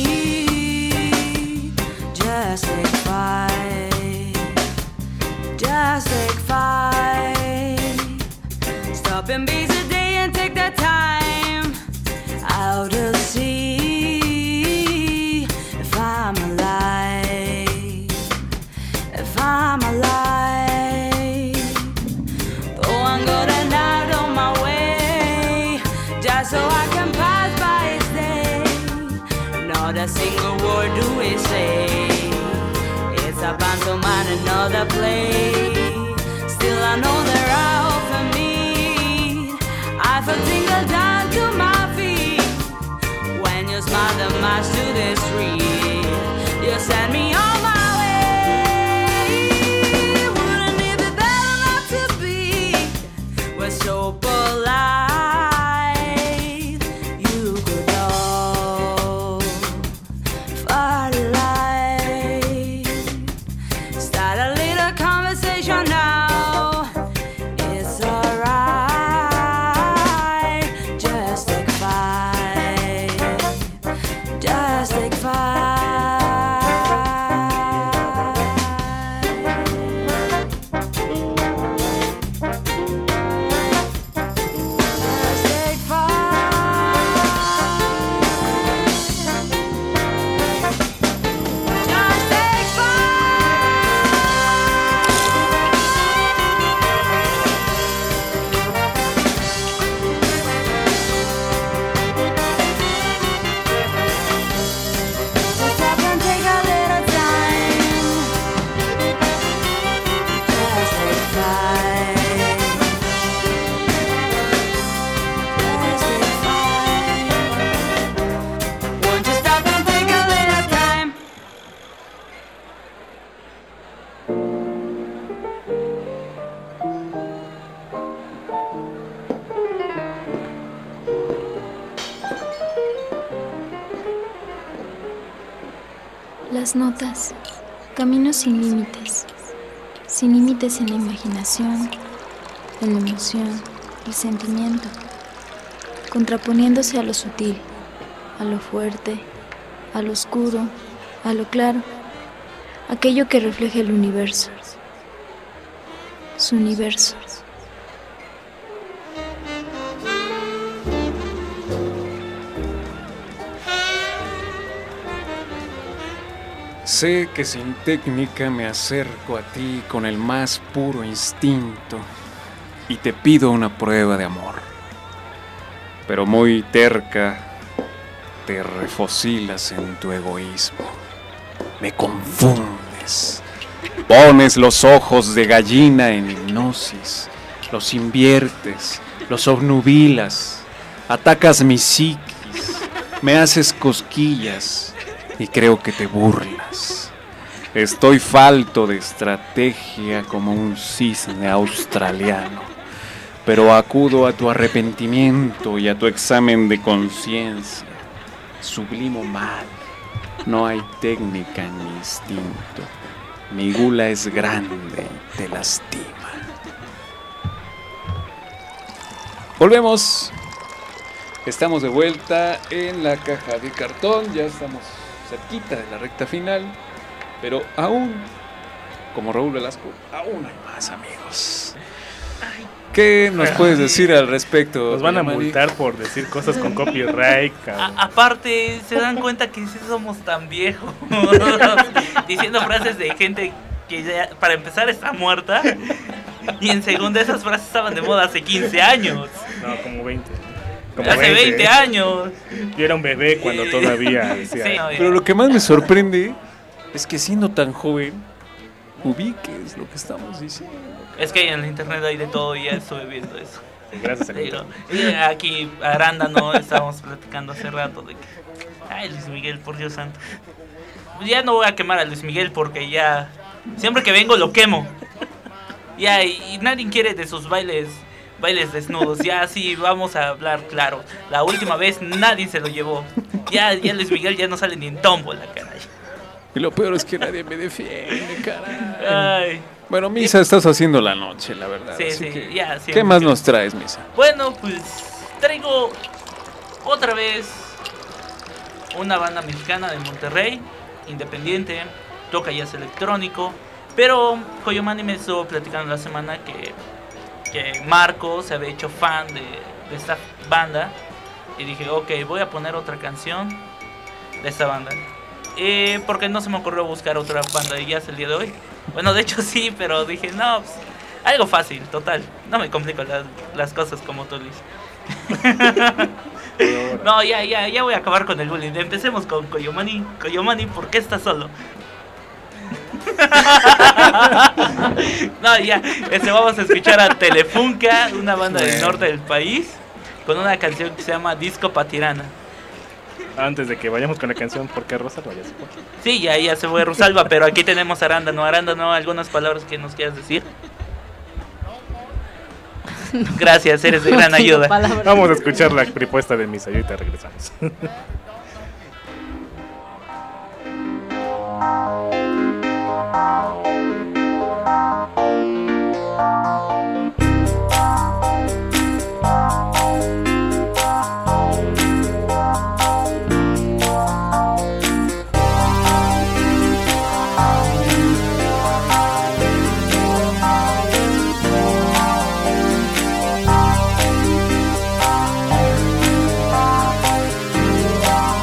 need just take five, just take five. Stop and be the day and take the time out to see if I'm alive, if I'm alive. Though I'm going out on my way, just so I can pass by his day. Not a single word do we say. It's a pantomime, another play. Still I know they're out for me. I feel tingle down to my feet. When you smile the march to the street, you send me on my way. Wouldn't it be better not to be? We're so polite. You could know for life. Start a little conversation now. It's alright. Just take five. Just take five. Just take stop and take a little time. Just take five. Just take five. Won't you stop and take a little time? Las notas, caminos sin límites, sin límites en la imaginación, en la emoción, el sentimiento, contraponiéndose a lo sutil, a lo fuerte, a lo oscuro, a lo claro, aquello que refleja el universo, su universo. Sé que sin técnica me acerco a ti con el más puro instinto y te pido una prueba de amor. Pero muy terca, te refocilas en tu egoísmo. Me confundes. Pones los ojos de gallina en hipnosis, los inviertes, los obnubilas, atacas mi psiquis, me haces cosquillas y creo que te burlas. Estoy falto de estrategia como un cisne australiano, pero acudo a tu arrepentimiento y a tu examen de conciencia. Sublimo mal, no hay técnica ni instinto. Mi gula es grande y te lastima. Volvemos. Estamos de vuelta en la caja de cartón. Ya estamos cerquita de la recta final. Pero aún, como Raúl Velasco, aún hay más, amigos. ¿Qué nos puedes decir al respecto? Nos van a Mari? multar por decir cosas con copyright, cabrón. A- aparte, se dan cuenta que sí somos tan viejos. Diciendo frases de gente que ya, para empezar, está muerta. Y en segunda, esas frases estaban de moda hace quince años. No, como veinte. Como Hace veinte años. Yo era un bebé cuando todavía decía. Sí, no, Pero lo que más me sorprende es que siendo tan joven, ubiques lo que estamos diciendo. Es que en el internet hay de todo y ya estuve viendo eso. Gracias a Digo, y aquí Arándano estábamos platicando hace rato de que, ay, Luis Miguel, por Dios santo. Ya no voy a quemar a Luis Miguel porque ya siempre que vengo lo quemo. Ya, y, y nadie quiere de sus bailes bailes desnudos. Ya sí, vamos a hablar claro. La última vez nadie se lo llevó. Ya, ya Luis Miguel ya no sale ni en tómbola, caray. Y lo peor es que nadie me defiende, caray. Ay. Bueno, Misa, estás haciendo la noche, la verdad. Sí, así sí, que, ya, sí, ¿qué más sí. nos traes, Misa? Bueno, pues traigo otra vez una banda mexicana de Monterrey, independiente, toca jazz electrónico, pero Coyomani me estuvo platicando la semana que, que Marco se había hecho fan de, de esta banda y dije, ok, voy a poner otra canción de esta banda. Eh, porque no se me ocurrió buscar otra banda de jazz el día de hoy. Bueno, de hecho sí, pero dije, no, pues, algo fácil, total. No me complico las, las cosas como tú, Luis. No, ya, ya, ya voy a acabar con el bullying. Empecemos con Coyomani. Coyomani, ¿por qué estás solo? No, ya, este, vamos a escuchar a Telefunca, una banda del norte del país, con una canción que se llama Disco Pa' Tirana. Antes de que vayamos con la canción, ¿por qué Rosalba ya se fue? Sí, ya, ya se fue Rosalba, pero aquí tenemos a Arándano. Arándano, ¿algunas palabras que nos quieras decir? Gracias, eres de gran ayuda. Vamos a escuchar la propuesta de misa y ahorita regresamos. Thank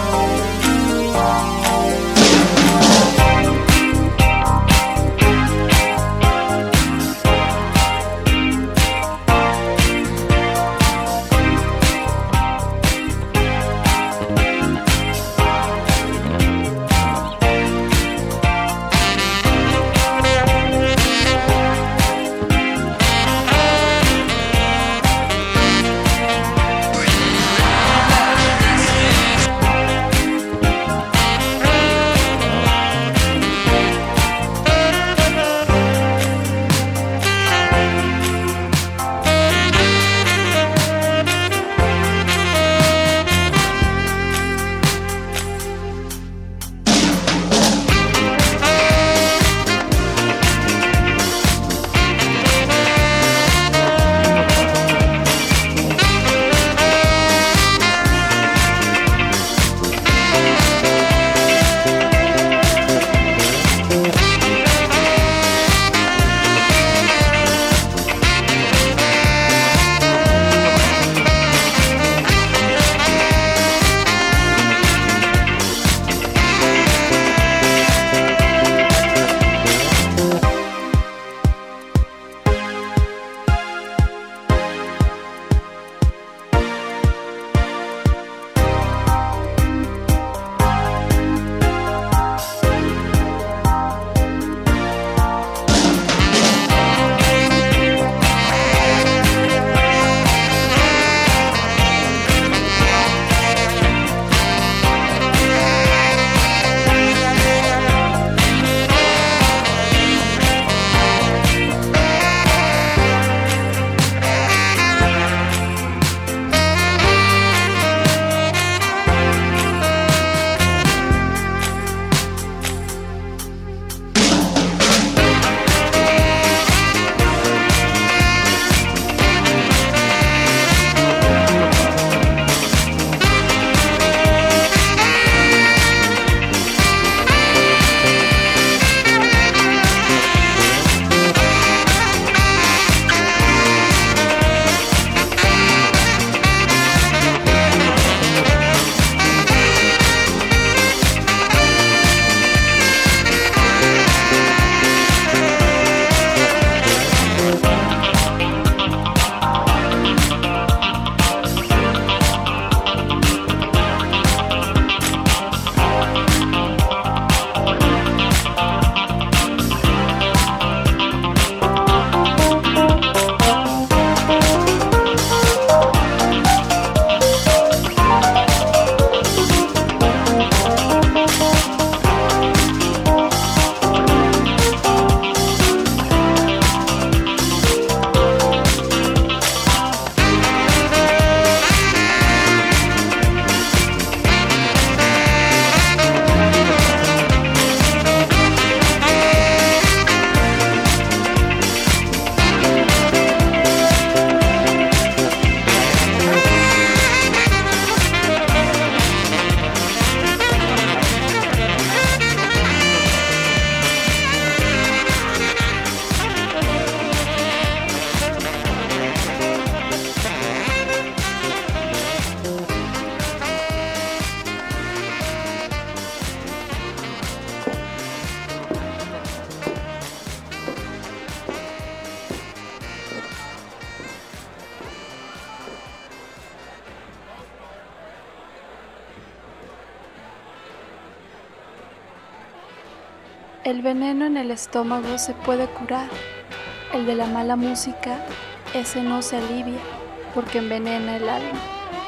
El veneno en el estómago se puede curar. El de la mala música, ese no se alivia porque envenena el alma.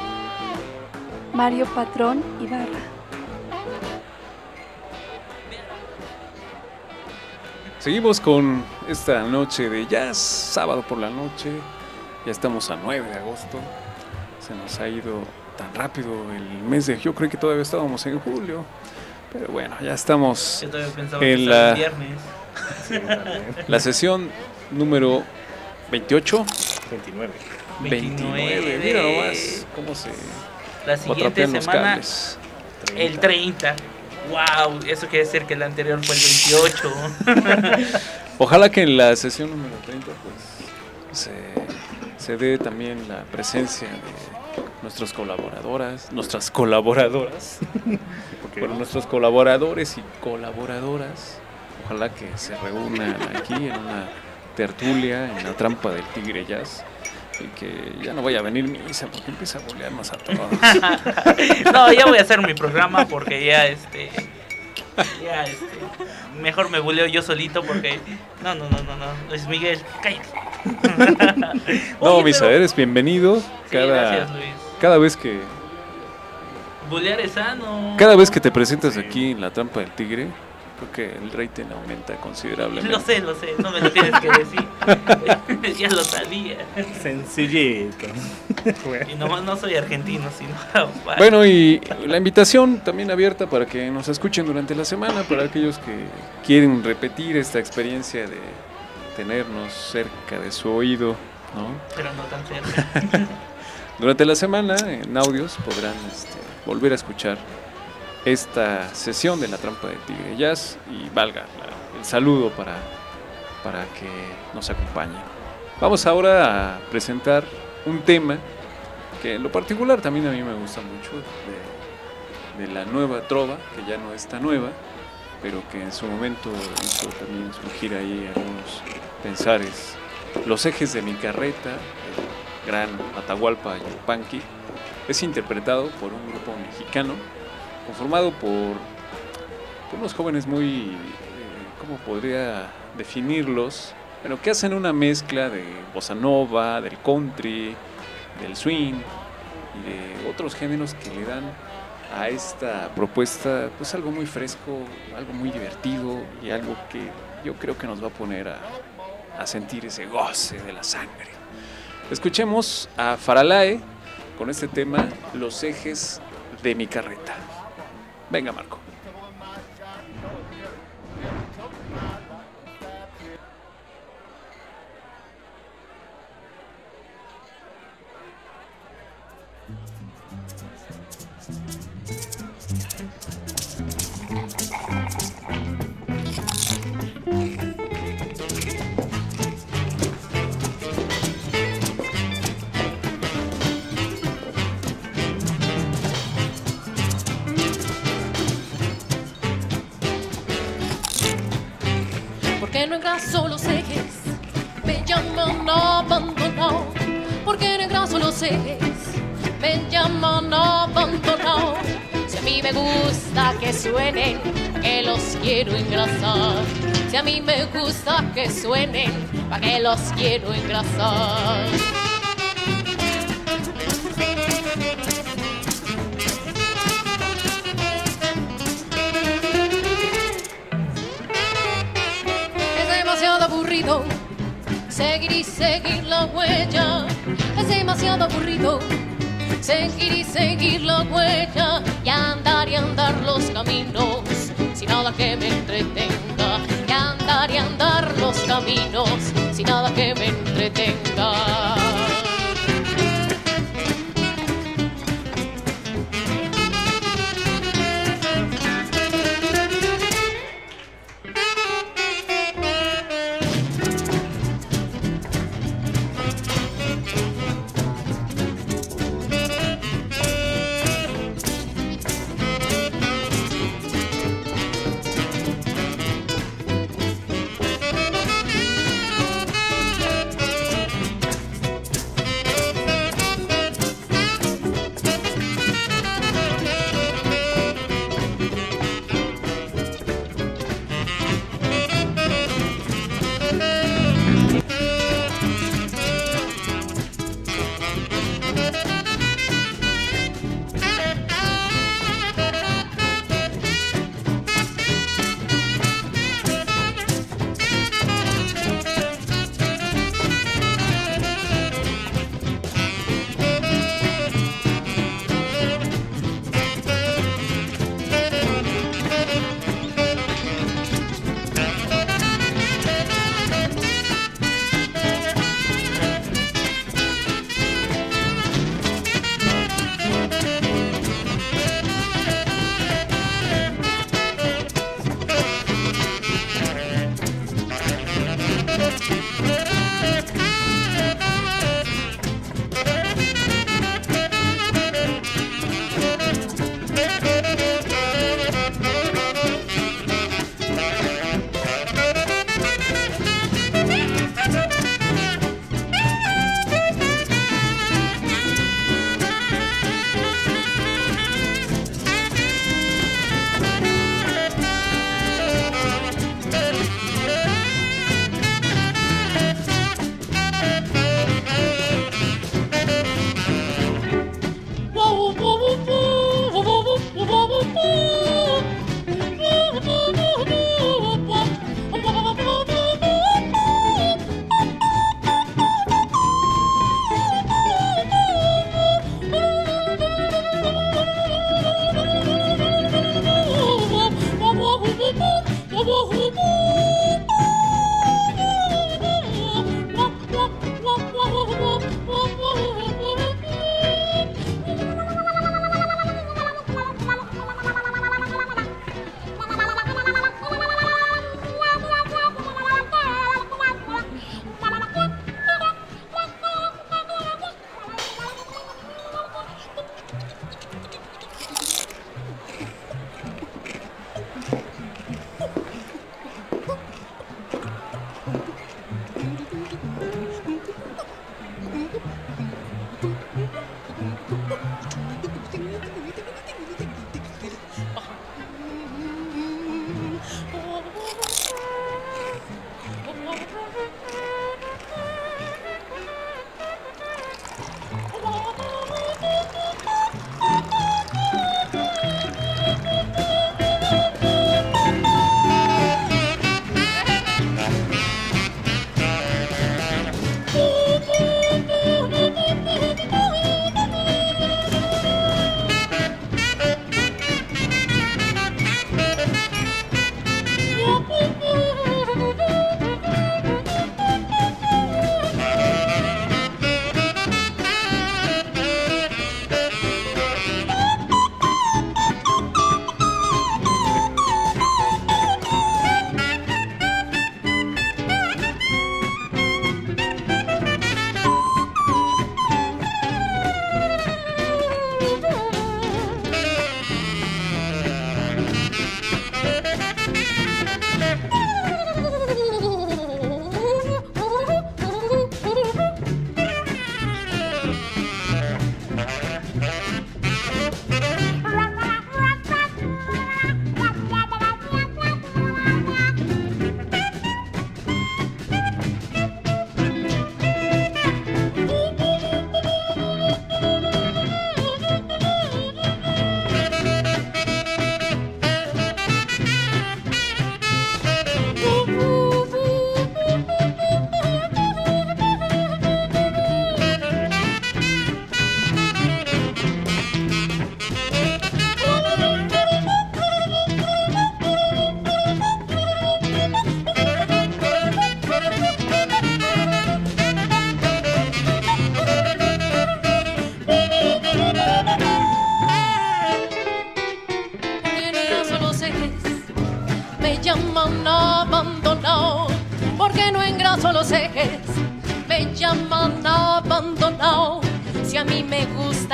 Mario Patrón Ibarra. Seguimos con esta noche de jazz, sábado por la noche. Ya estamos a nueve de agosto. Se nos ha ido tan rápido el mes de... Yo creo que todavía estábamos en julio. Pero bueno, ya estamos Yo todavía pensaba en que la, estaba el viernes. la sesión número veintiocho. veintinueve. veintinueve. Mira nomás cómo se La siguiente atrapean los semana, cables. el treinta. Wow, eso quiere decir que el anterior fue el veintiocho. Ojalá que en la sesión número treinta pues se, se dé también la presencia de nuestras colaboradoras, nuestras colaboradoras, bueno, nuestros colaboradores y colaboradoras. Ojalá que se reúnan aquí en una tertulia en la trampa del Tigre Jazz y que ya no vaya a venir Misa porque empieza a bolearnos a todos. No, ya voy a hacer mi programa porque ya este ya este mejor me buleo yo solito porque no, no, no, no, no, Luis Miguel, cállate. No, Oye, Misa, pero- eres bienvenido cada gracias, Luis. cada vez que Bulear es sano. cada vez que te presentas aquí en la trampa del Tigre, creo que el rating aumenta considerablemente. Lo sé, lo sé, no me lo tienes que decir. Ya lo sabía. Sencillito. Y no, no soy argentino, sino... Bueno, y la invitación también abierta para que nos escuchen durante la semana, para aquellos que quieren repetir esta experiencia de tenernos cerca de su oído, ¿no? Pero no tan cerca. Durante la semana, en audios, podrán este, volver a escuchar esta sesión de la trampa de Tigre Jazz y valga la- el saludo para, para que nos acompañen. Vamos ahora a presentar un tema que en lo particular también a mí me gusta mucho, de, de la nueva trova, que ya no es tan nueva, pero que en su momento hizo también surgir ahí algunos pensares. Los ejes de mi carreta, el gran Atahualpa Yupanqui, es interpretado por un grupo mexicano conformado por, por unos jóvenes muy, eh, ¿cómo podría definirlos? Bueno, que hacen una mezcla de bossa nova, del country, del swing y de otros géneros que le dan a esta propuesta pues algo muy fresco, algo muy divertido y algo que yo creo que nos va a poner a, a sentir ese goce de la sangre. Escuchemos a Faralae con este tema, Los ejes de mi carreta. Venga, Marco. Porque no engraso los ejes, me llaman abandonado. Porque no engraso los ejes, me llaman abandonado. Si a mí me gusta que suenen, ¿pa' qué los quiero engrasar? Si a mí me gusta que suenen, ¿pa' qué los quiero engrasar? Es demasiado aburrido seguir y seguir la huella. Es demasiado aburrido seguir y seguir la huella y andar y andar los caminos sin nada que me entretenga. Y andar y andar los caminos sin nada que me entretenga.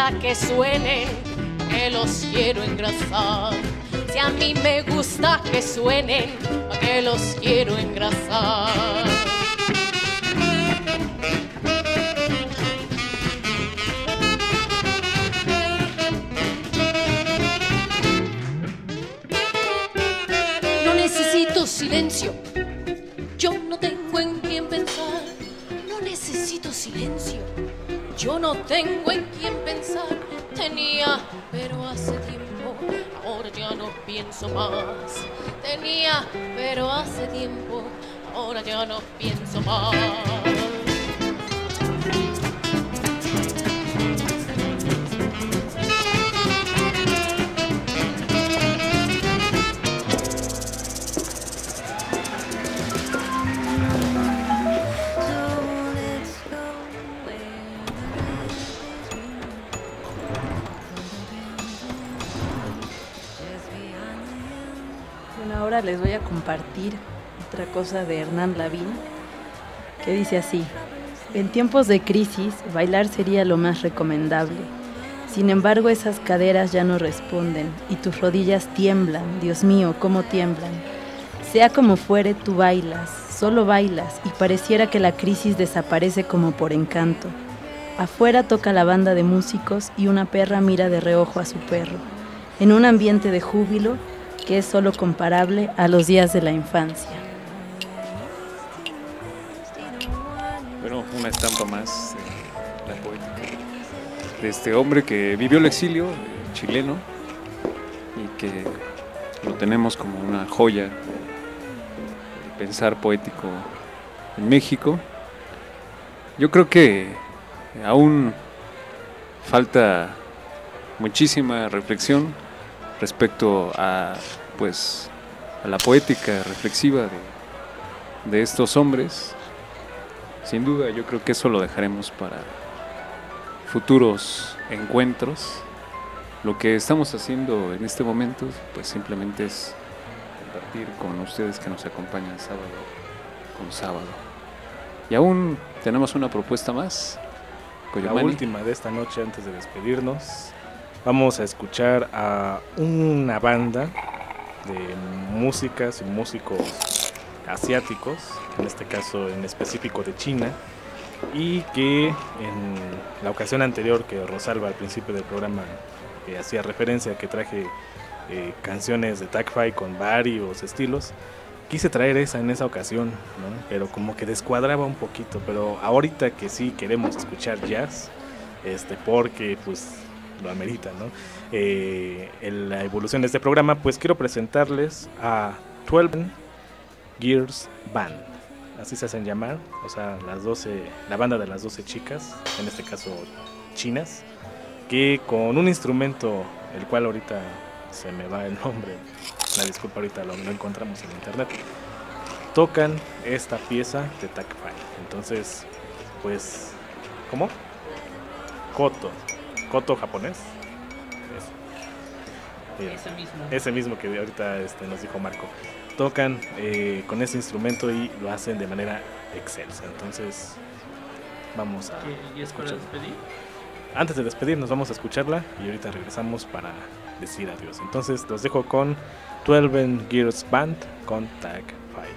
gusta que suenen, que los quiero engrasar. Si a mí me gusta que suenen, que los quiero engrasar. No necesito silencio, yo no tengo en quién pensar. No necesito silencio, yo no tengo en quién pensar. Tenía, pero hace tiempo, ahora ya no pienso más. Tenía, pero hace tiempo, ahora ya no pienso más. Ahora les voy a compartir otra cosa de Hernán Lavín, que dice así: en tiempos de crisis, bailar sería lo más recomendable. Sin embargo, esas caderas ya no responden y tus rodillas tiemblan. Dios mío, cómo tiemblan. Sea como fuere, tú bailas, solo bailas, y pareciera que la crisis desaparece como por encanto. Afuera toca la banda de músicos y una perra mira de reojo a su perro, en un ambiente de júbilo que es solo comparable a los días de la infancia. Bueno, una estampa más de la poética de este hombre que vivió el exilio, chileno, y que lo tenemos como una joya de pensar poético en México. Yo creo que aún falta muchísima reflexión respecto a, pues, a la poética reflexiva de, de estos hombres. Sin duda, yo creo que eso lo dejaremos para futuros encuentros. Lo que estamos haciendo en este momento, pues simplemente es compartir con ustedes que nos acompañan sábado con sábado. Y aún tenemos una propuesta más. La última de esta noche antes de despedirnos. Vamos a escuchar a una banda de músicas y músicos asiáticos, en este caso en específico de China, y que en la ocasión anterior que Rosalba al principio del programa eh, hacía referencia a que traje eh, canciones de Tag Five con varios estilos, quise traer esa en esa ocasión, ¿no? Pero como que descuadraba un poquito, pero ahorita que sí queremos escuchar jazz, este, porque pues lo amerita, ¿no? Eh, en la evolución de este programa, pues quiero presentarles a doce Gears Band, así se hacen llamar, o sea, las doce, la banda de las doce chicas, en este caso chinas, que con un instrumento, el cual ahorita se me va el nombre, la disculpa, ahorita lo, lo encontramos en internet, tocan esta pieza de Tag Five. Entonces, pues, ¿cómo? Koto. Koto japonés. Ese, ese mismo. Ese mismo que ahorita este, nos dijo Marco. Tocan eh, con ese instrumento y lo hacen de manera excelsa. Entonces, vamos a ¿Y es para despedir? Antes de despedirnos, vamos a escucharla y ahorita regresamos para decir adiós. Entonces, los dejo con doce Gears Band con Tag Five.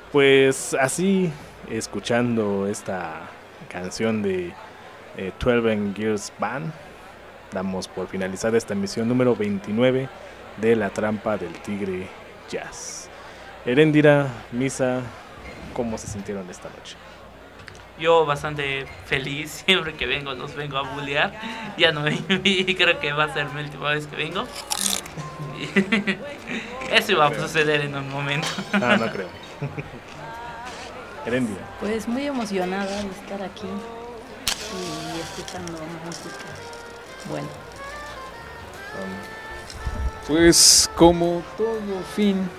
Pues así, escuchando esta canción de eh, twelve Gears Band, damos por finalizada esta emisión número veintinueve de La Trampa del Tigre Jazz. Heréndira, Misa, ¿cómo se sintieron esta noche? Yo bastante feliz, siempre que vengo los vengo a bullear. Ya no me vi, creo que va a ser mi última vez que vengo. Eso iba a suceder en un momento. Ah, no creo. Heréndira. Pues muy emocionada de estar aquí y escuchando música. Bueno. Pues como todo fin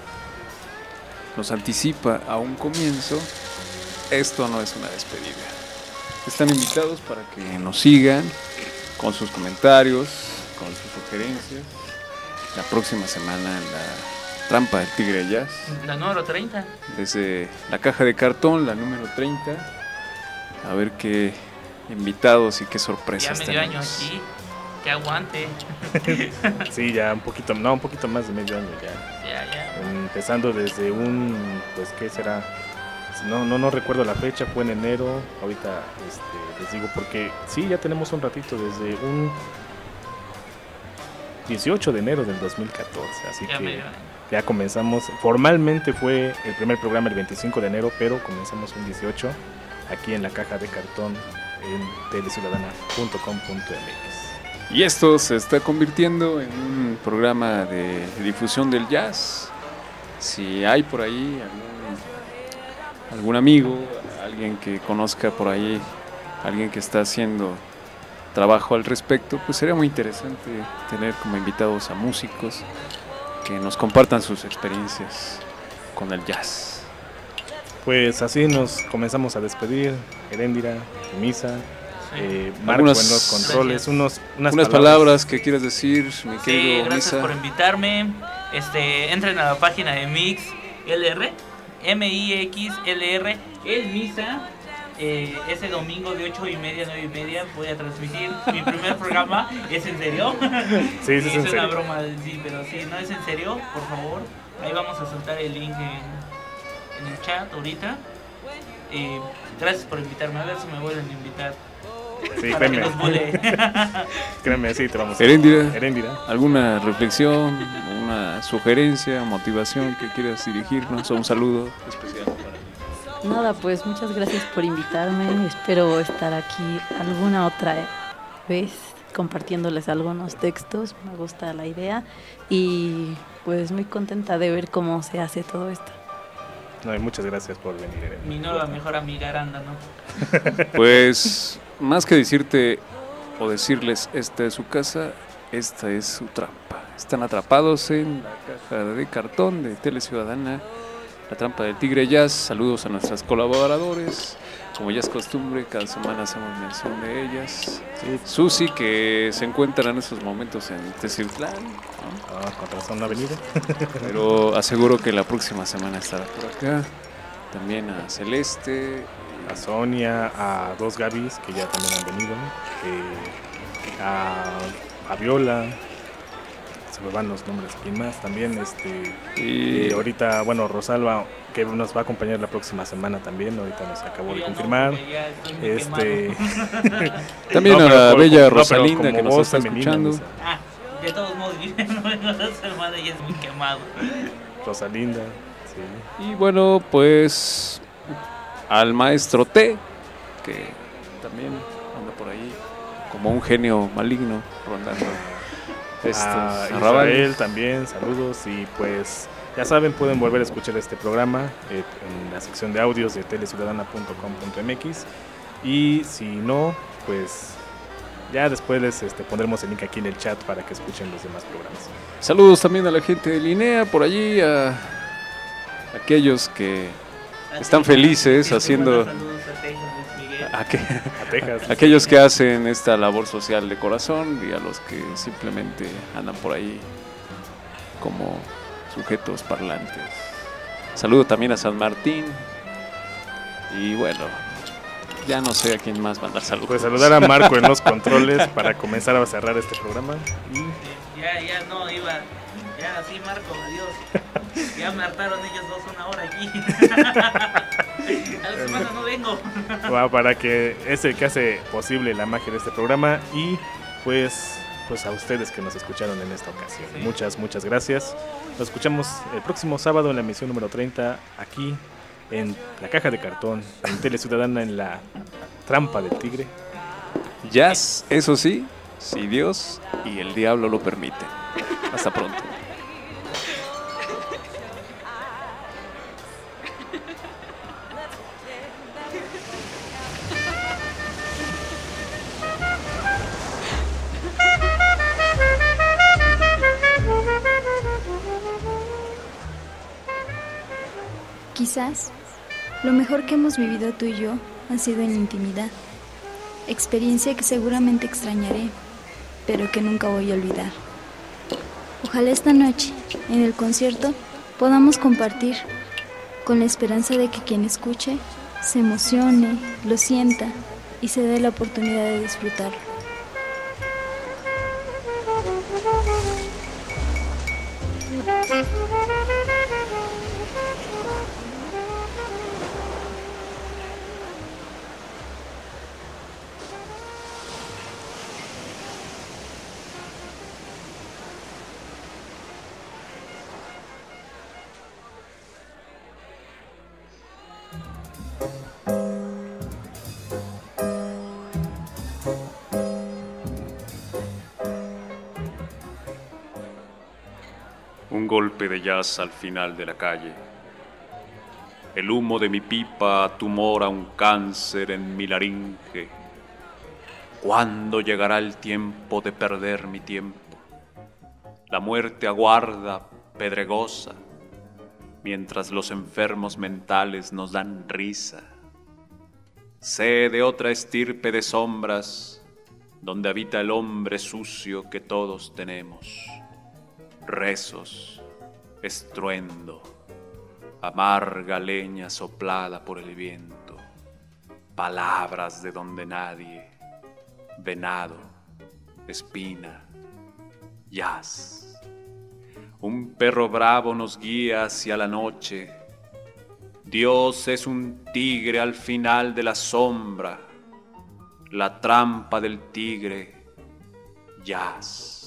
nos anticipa a un comienzo, esto no es una despedida. Están invitados para que nos sigan con sus comentarios, con sus sugerencias. La próxima semana en La Trampa del Tigre Jazz. La número treinta. Desde la caja de cartón, la número treinta. A ver qué invitados y qué sorpresas Ya medio tenemos. año aquí, que aguante. Sí, ya un poquito, no, un poquito más de medio año ya. Ya, ya. Empezando desde un, pues, ¿qué será? No, no, no recuerdo la fecha, fue en enero. Ahorita este, les digo porque sí, ya tenemos un ratito, desde un dieciocho de enero del dos mil catorce. Así Ya que medio año. ya comenzamos. Formalmente fue el primer programa el veinticinco de enero, pero comenzamos un dieciocho aquí en la caja de cartón en tele ciudadana punto com punto m x. Y esto se está convirtiendo en un programa de difusión del jazz. Si hay por ahí algún, algún amigo, alguien que conozca por ahí, alguien que está haciendo trabajo al respecto, pues sería muy interesante tener como invitados a músicos que nos compartan sus experiencias con el jazz. Pues así nos comenzamos a despedir. Heréndira, Misa, eh, Marco Algunas- en los controles, unos, unas, Unas palabras que quieras decir, mi Sí, querido gracias Misa. por invitarme. Este, entren a la página de Mix L R, M I X L R, el Misa. Eh, ese domingo de ocho y media a nueve y media voy a transmitir mi primer programa. ¿Es en serio? Sí, sí, es en una serio. broma, sí, pero sí, no es en serio, por favor. Ahí vamos a soltar el link en, en el chat ahorita. Eh, gracias por invitarme, a ver si me vuelven a invitar. Sí, para que créeme. los bulee. Créeme, sí, te vamos a Heréndira, Heréndira. ¿alguna reflexión, una sugerencia, motivación que quieras dirigirnos o un saludo especial para ti? Nada, pues muchas gracias por invitarme. Espero estar aquí alguna otra vez compartiéndoles algunos textos. Me gusta la idea y pues muy contenta de ver cómo se hace todo esto. No, y muchas gracias por venir, Heréndira. Mi nueva mejor amiga Aranda, ¿no? Pues más que decirte o decirles esta es su casa, esta es su trampa. Están atrapados en la caja de cartón de Tele Ciudadana, La Trampa del Tigre Jazz. Saludos a nuestras colaboradores. Como ya es costumbre, cada semana hacemos mención de ellas. Susi, que se encuentra en estos momentos en Teciutlán, ¿no? Ah, con razón no ha venido. Pero aseguro que la próxima semana estará por acá. También a Celeste, A Sonia, a dos Gabis que ya también han venido, eh, a Fabiola, se me van los nombres, ¿quién más? También, este, Y- y ahorita, bueno, Rosalba, que nos va a acompañar la próxima semana también, ahorita nos acabó de Ya no, confirmar. porque ya estoy muy Este, También a pero la por- bella no, pero Rosalinda, como que nos voz está femenina, escuchando. Misa. Ah, de todos modos, yo no vengo a la semana y es muy quemado. Rosalinda, sí. Y bueno, pues al maestro T, que también anda por ahí como un genio maligno rondando estos A arrabales. Israel también, saludos y pues ya saben, pueden volver a escuchar este programa eh, en la sección de audios de tele ciudadana punto com punto m x y si no, pues ya después les este, pondremos el link aquí en el chat para que escuchen los demás programas. Saludos también a la gente de Linea, por allí, a aquellos que están felices haciendo... Saludos a Texas, Luis Miguel. A, que- A Texas. aquellos que hacen esta labor social de corazón y a los que simplemente andan por ahí como sujetos parlantes. Saludo también a San Martín y bueno, ya no sé a quién más mandar saludos. Pues saludar a Marco en los controles para comenzar a cerrar este programa. Y... Ya, ya no, iba. Ya, sí, Marco, adiós. Ya me hartaron ellos dos una hora aquí. A la semana no vengo. Wow, para que es el que hace posible la magia de este programa. Y pues, pues a ustedes que nos escucharon en esta ocasión. Sí. Muchas, muchas gracias. Nos escuchamos el próximo sábado en la emisión número treinta, aquí en La Caja de Cartón, en Tele Ciudadana, en la Trampa del Tigre. Jazz, eso sí, si Dios y el diablo lo permiten. Hasta pronto. Quizás lo mejor que hemos vivido tú y yo ha sido en intimidad, experiencia que seguramente extrañaré, pero que nunca voy a olvidar. Ojalá esta noche, en el concierto, podamos compartir, con la esperanza de que quien escuche se emocione, lo sienta y se dé la oportunidad de disfrutarlo. Un golpe de jazz al final de la calle. El humo de mi pipa tumora un cáncer en mi laringe. ¿Cuándo llegará el tiempo de perder mi tiempo? La muerte aguarda, pedregosa, mientras los enfermos mentales nos dan risa. Sé de otra estirpe de sombras, donde habita el hombre sucio que todos tenemos. Rezos, estruendo, amarga leña soplada por el viento, palabras de donde nadie, venado, espina, jazz. Un perro bravo nos guía hacia la noche. Dios es un tigre al final de la sombra, la trampa del tigre, jazz.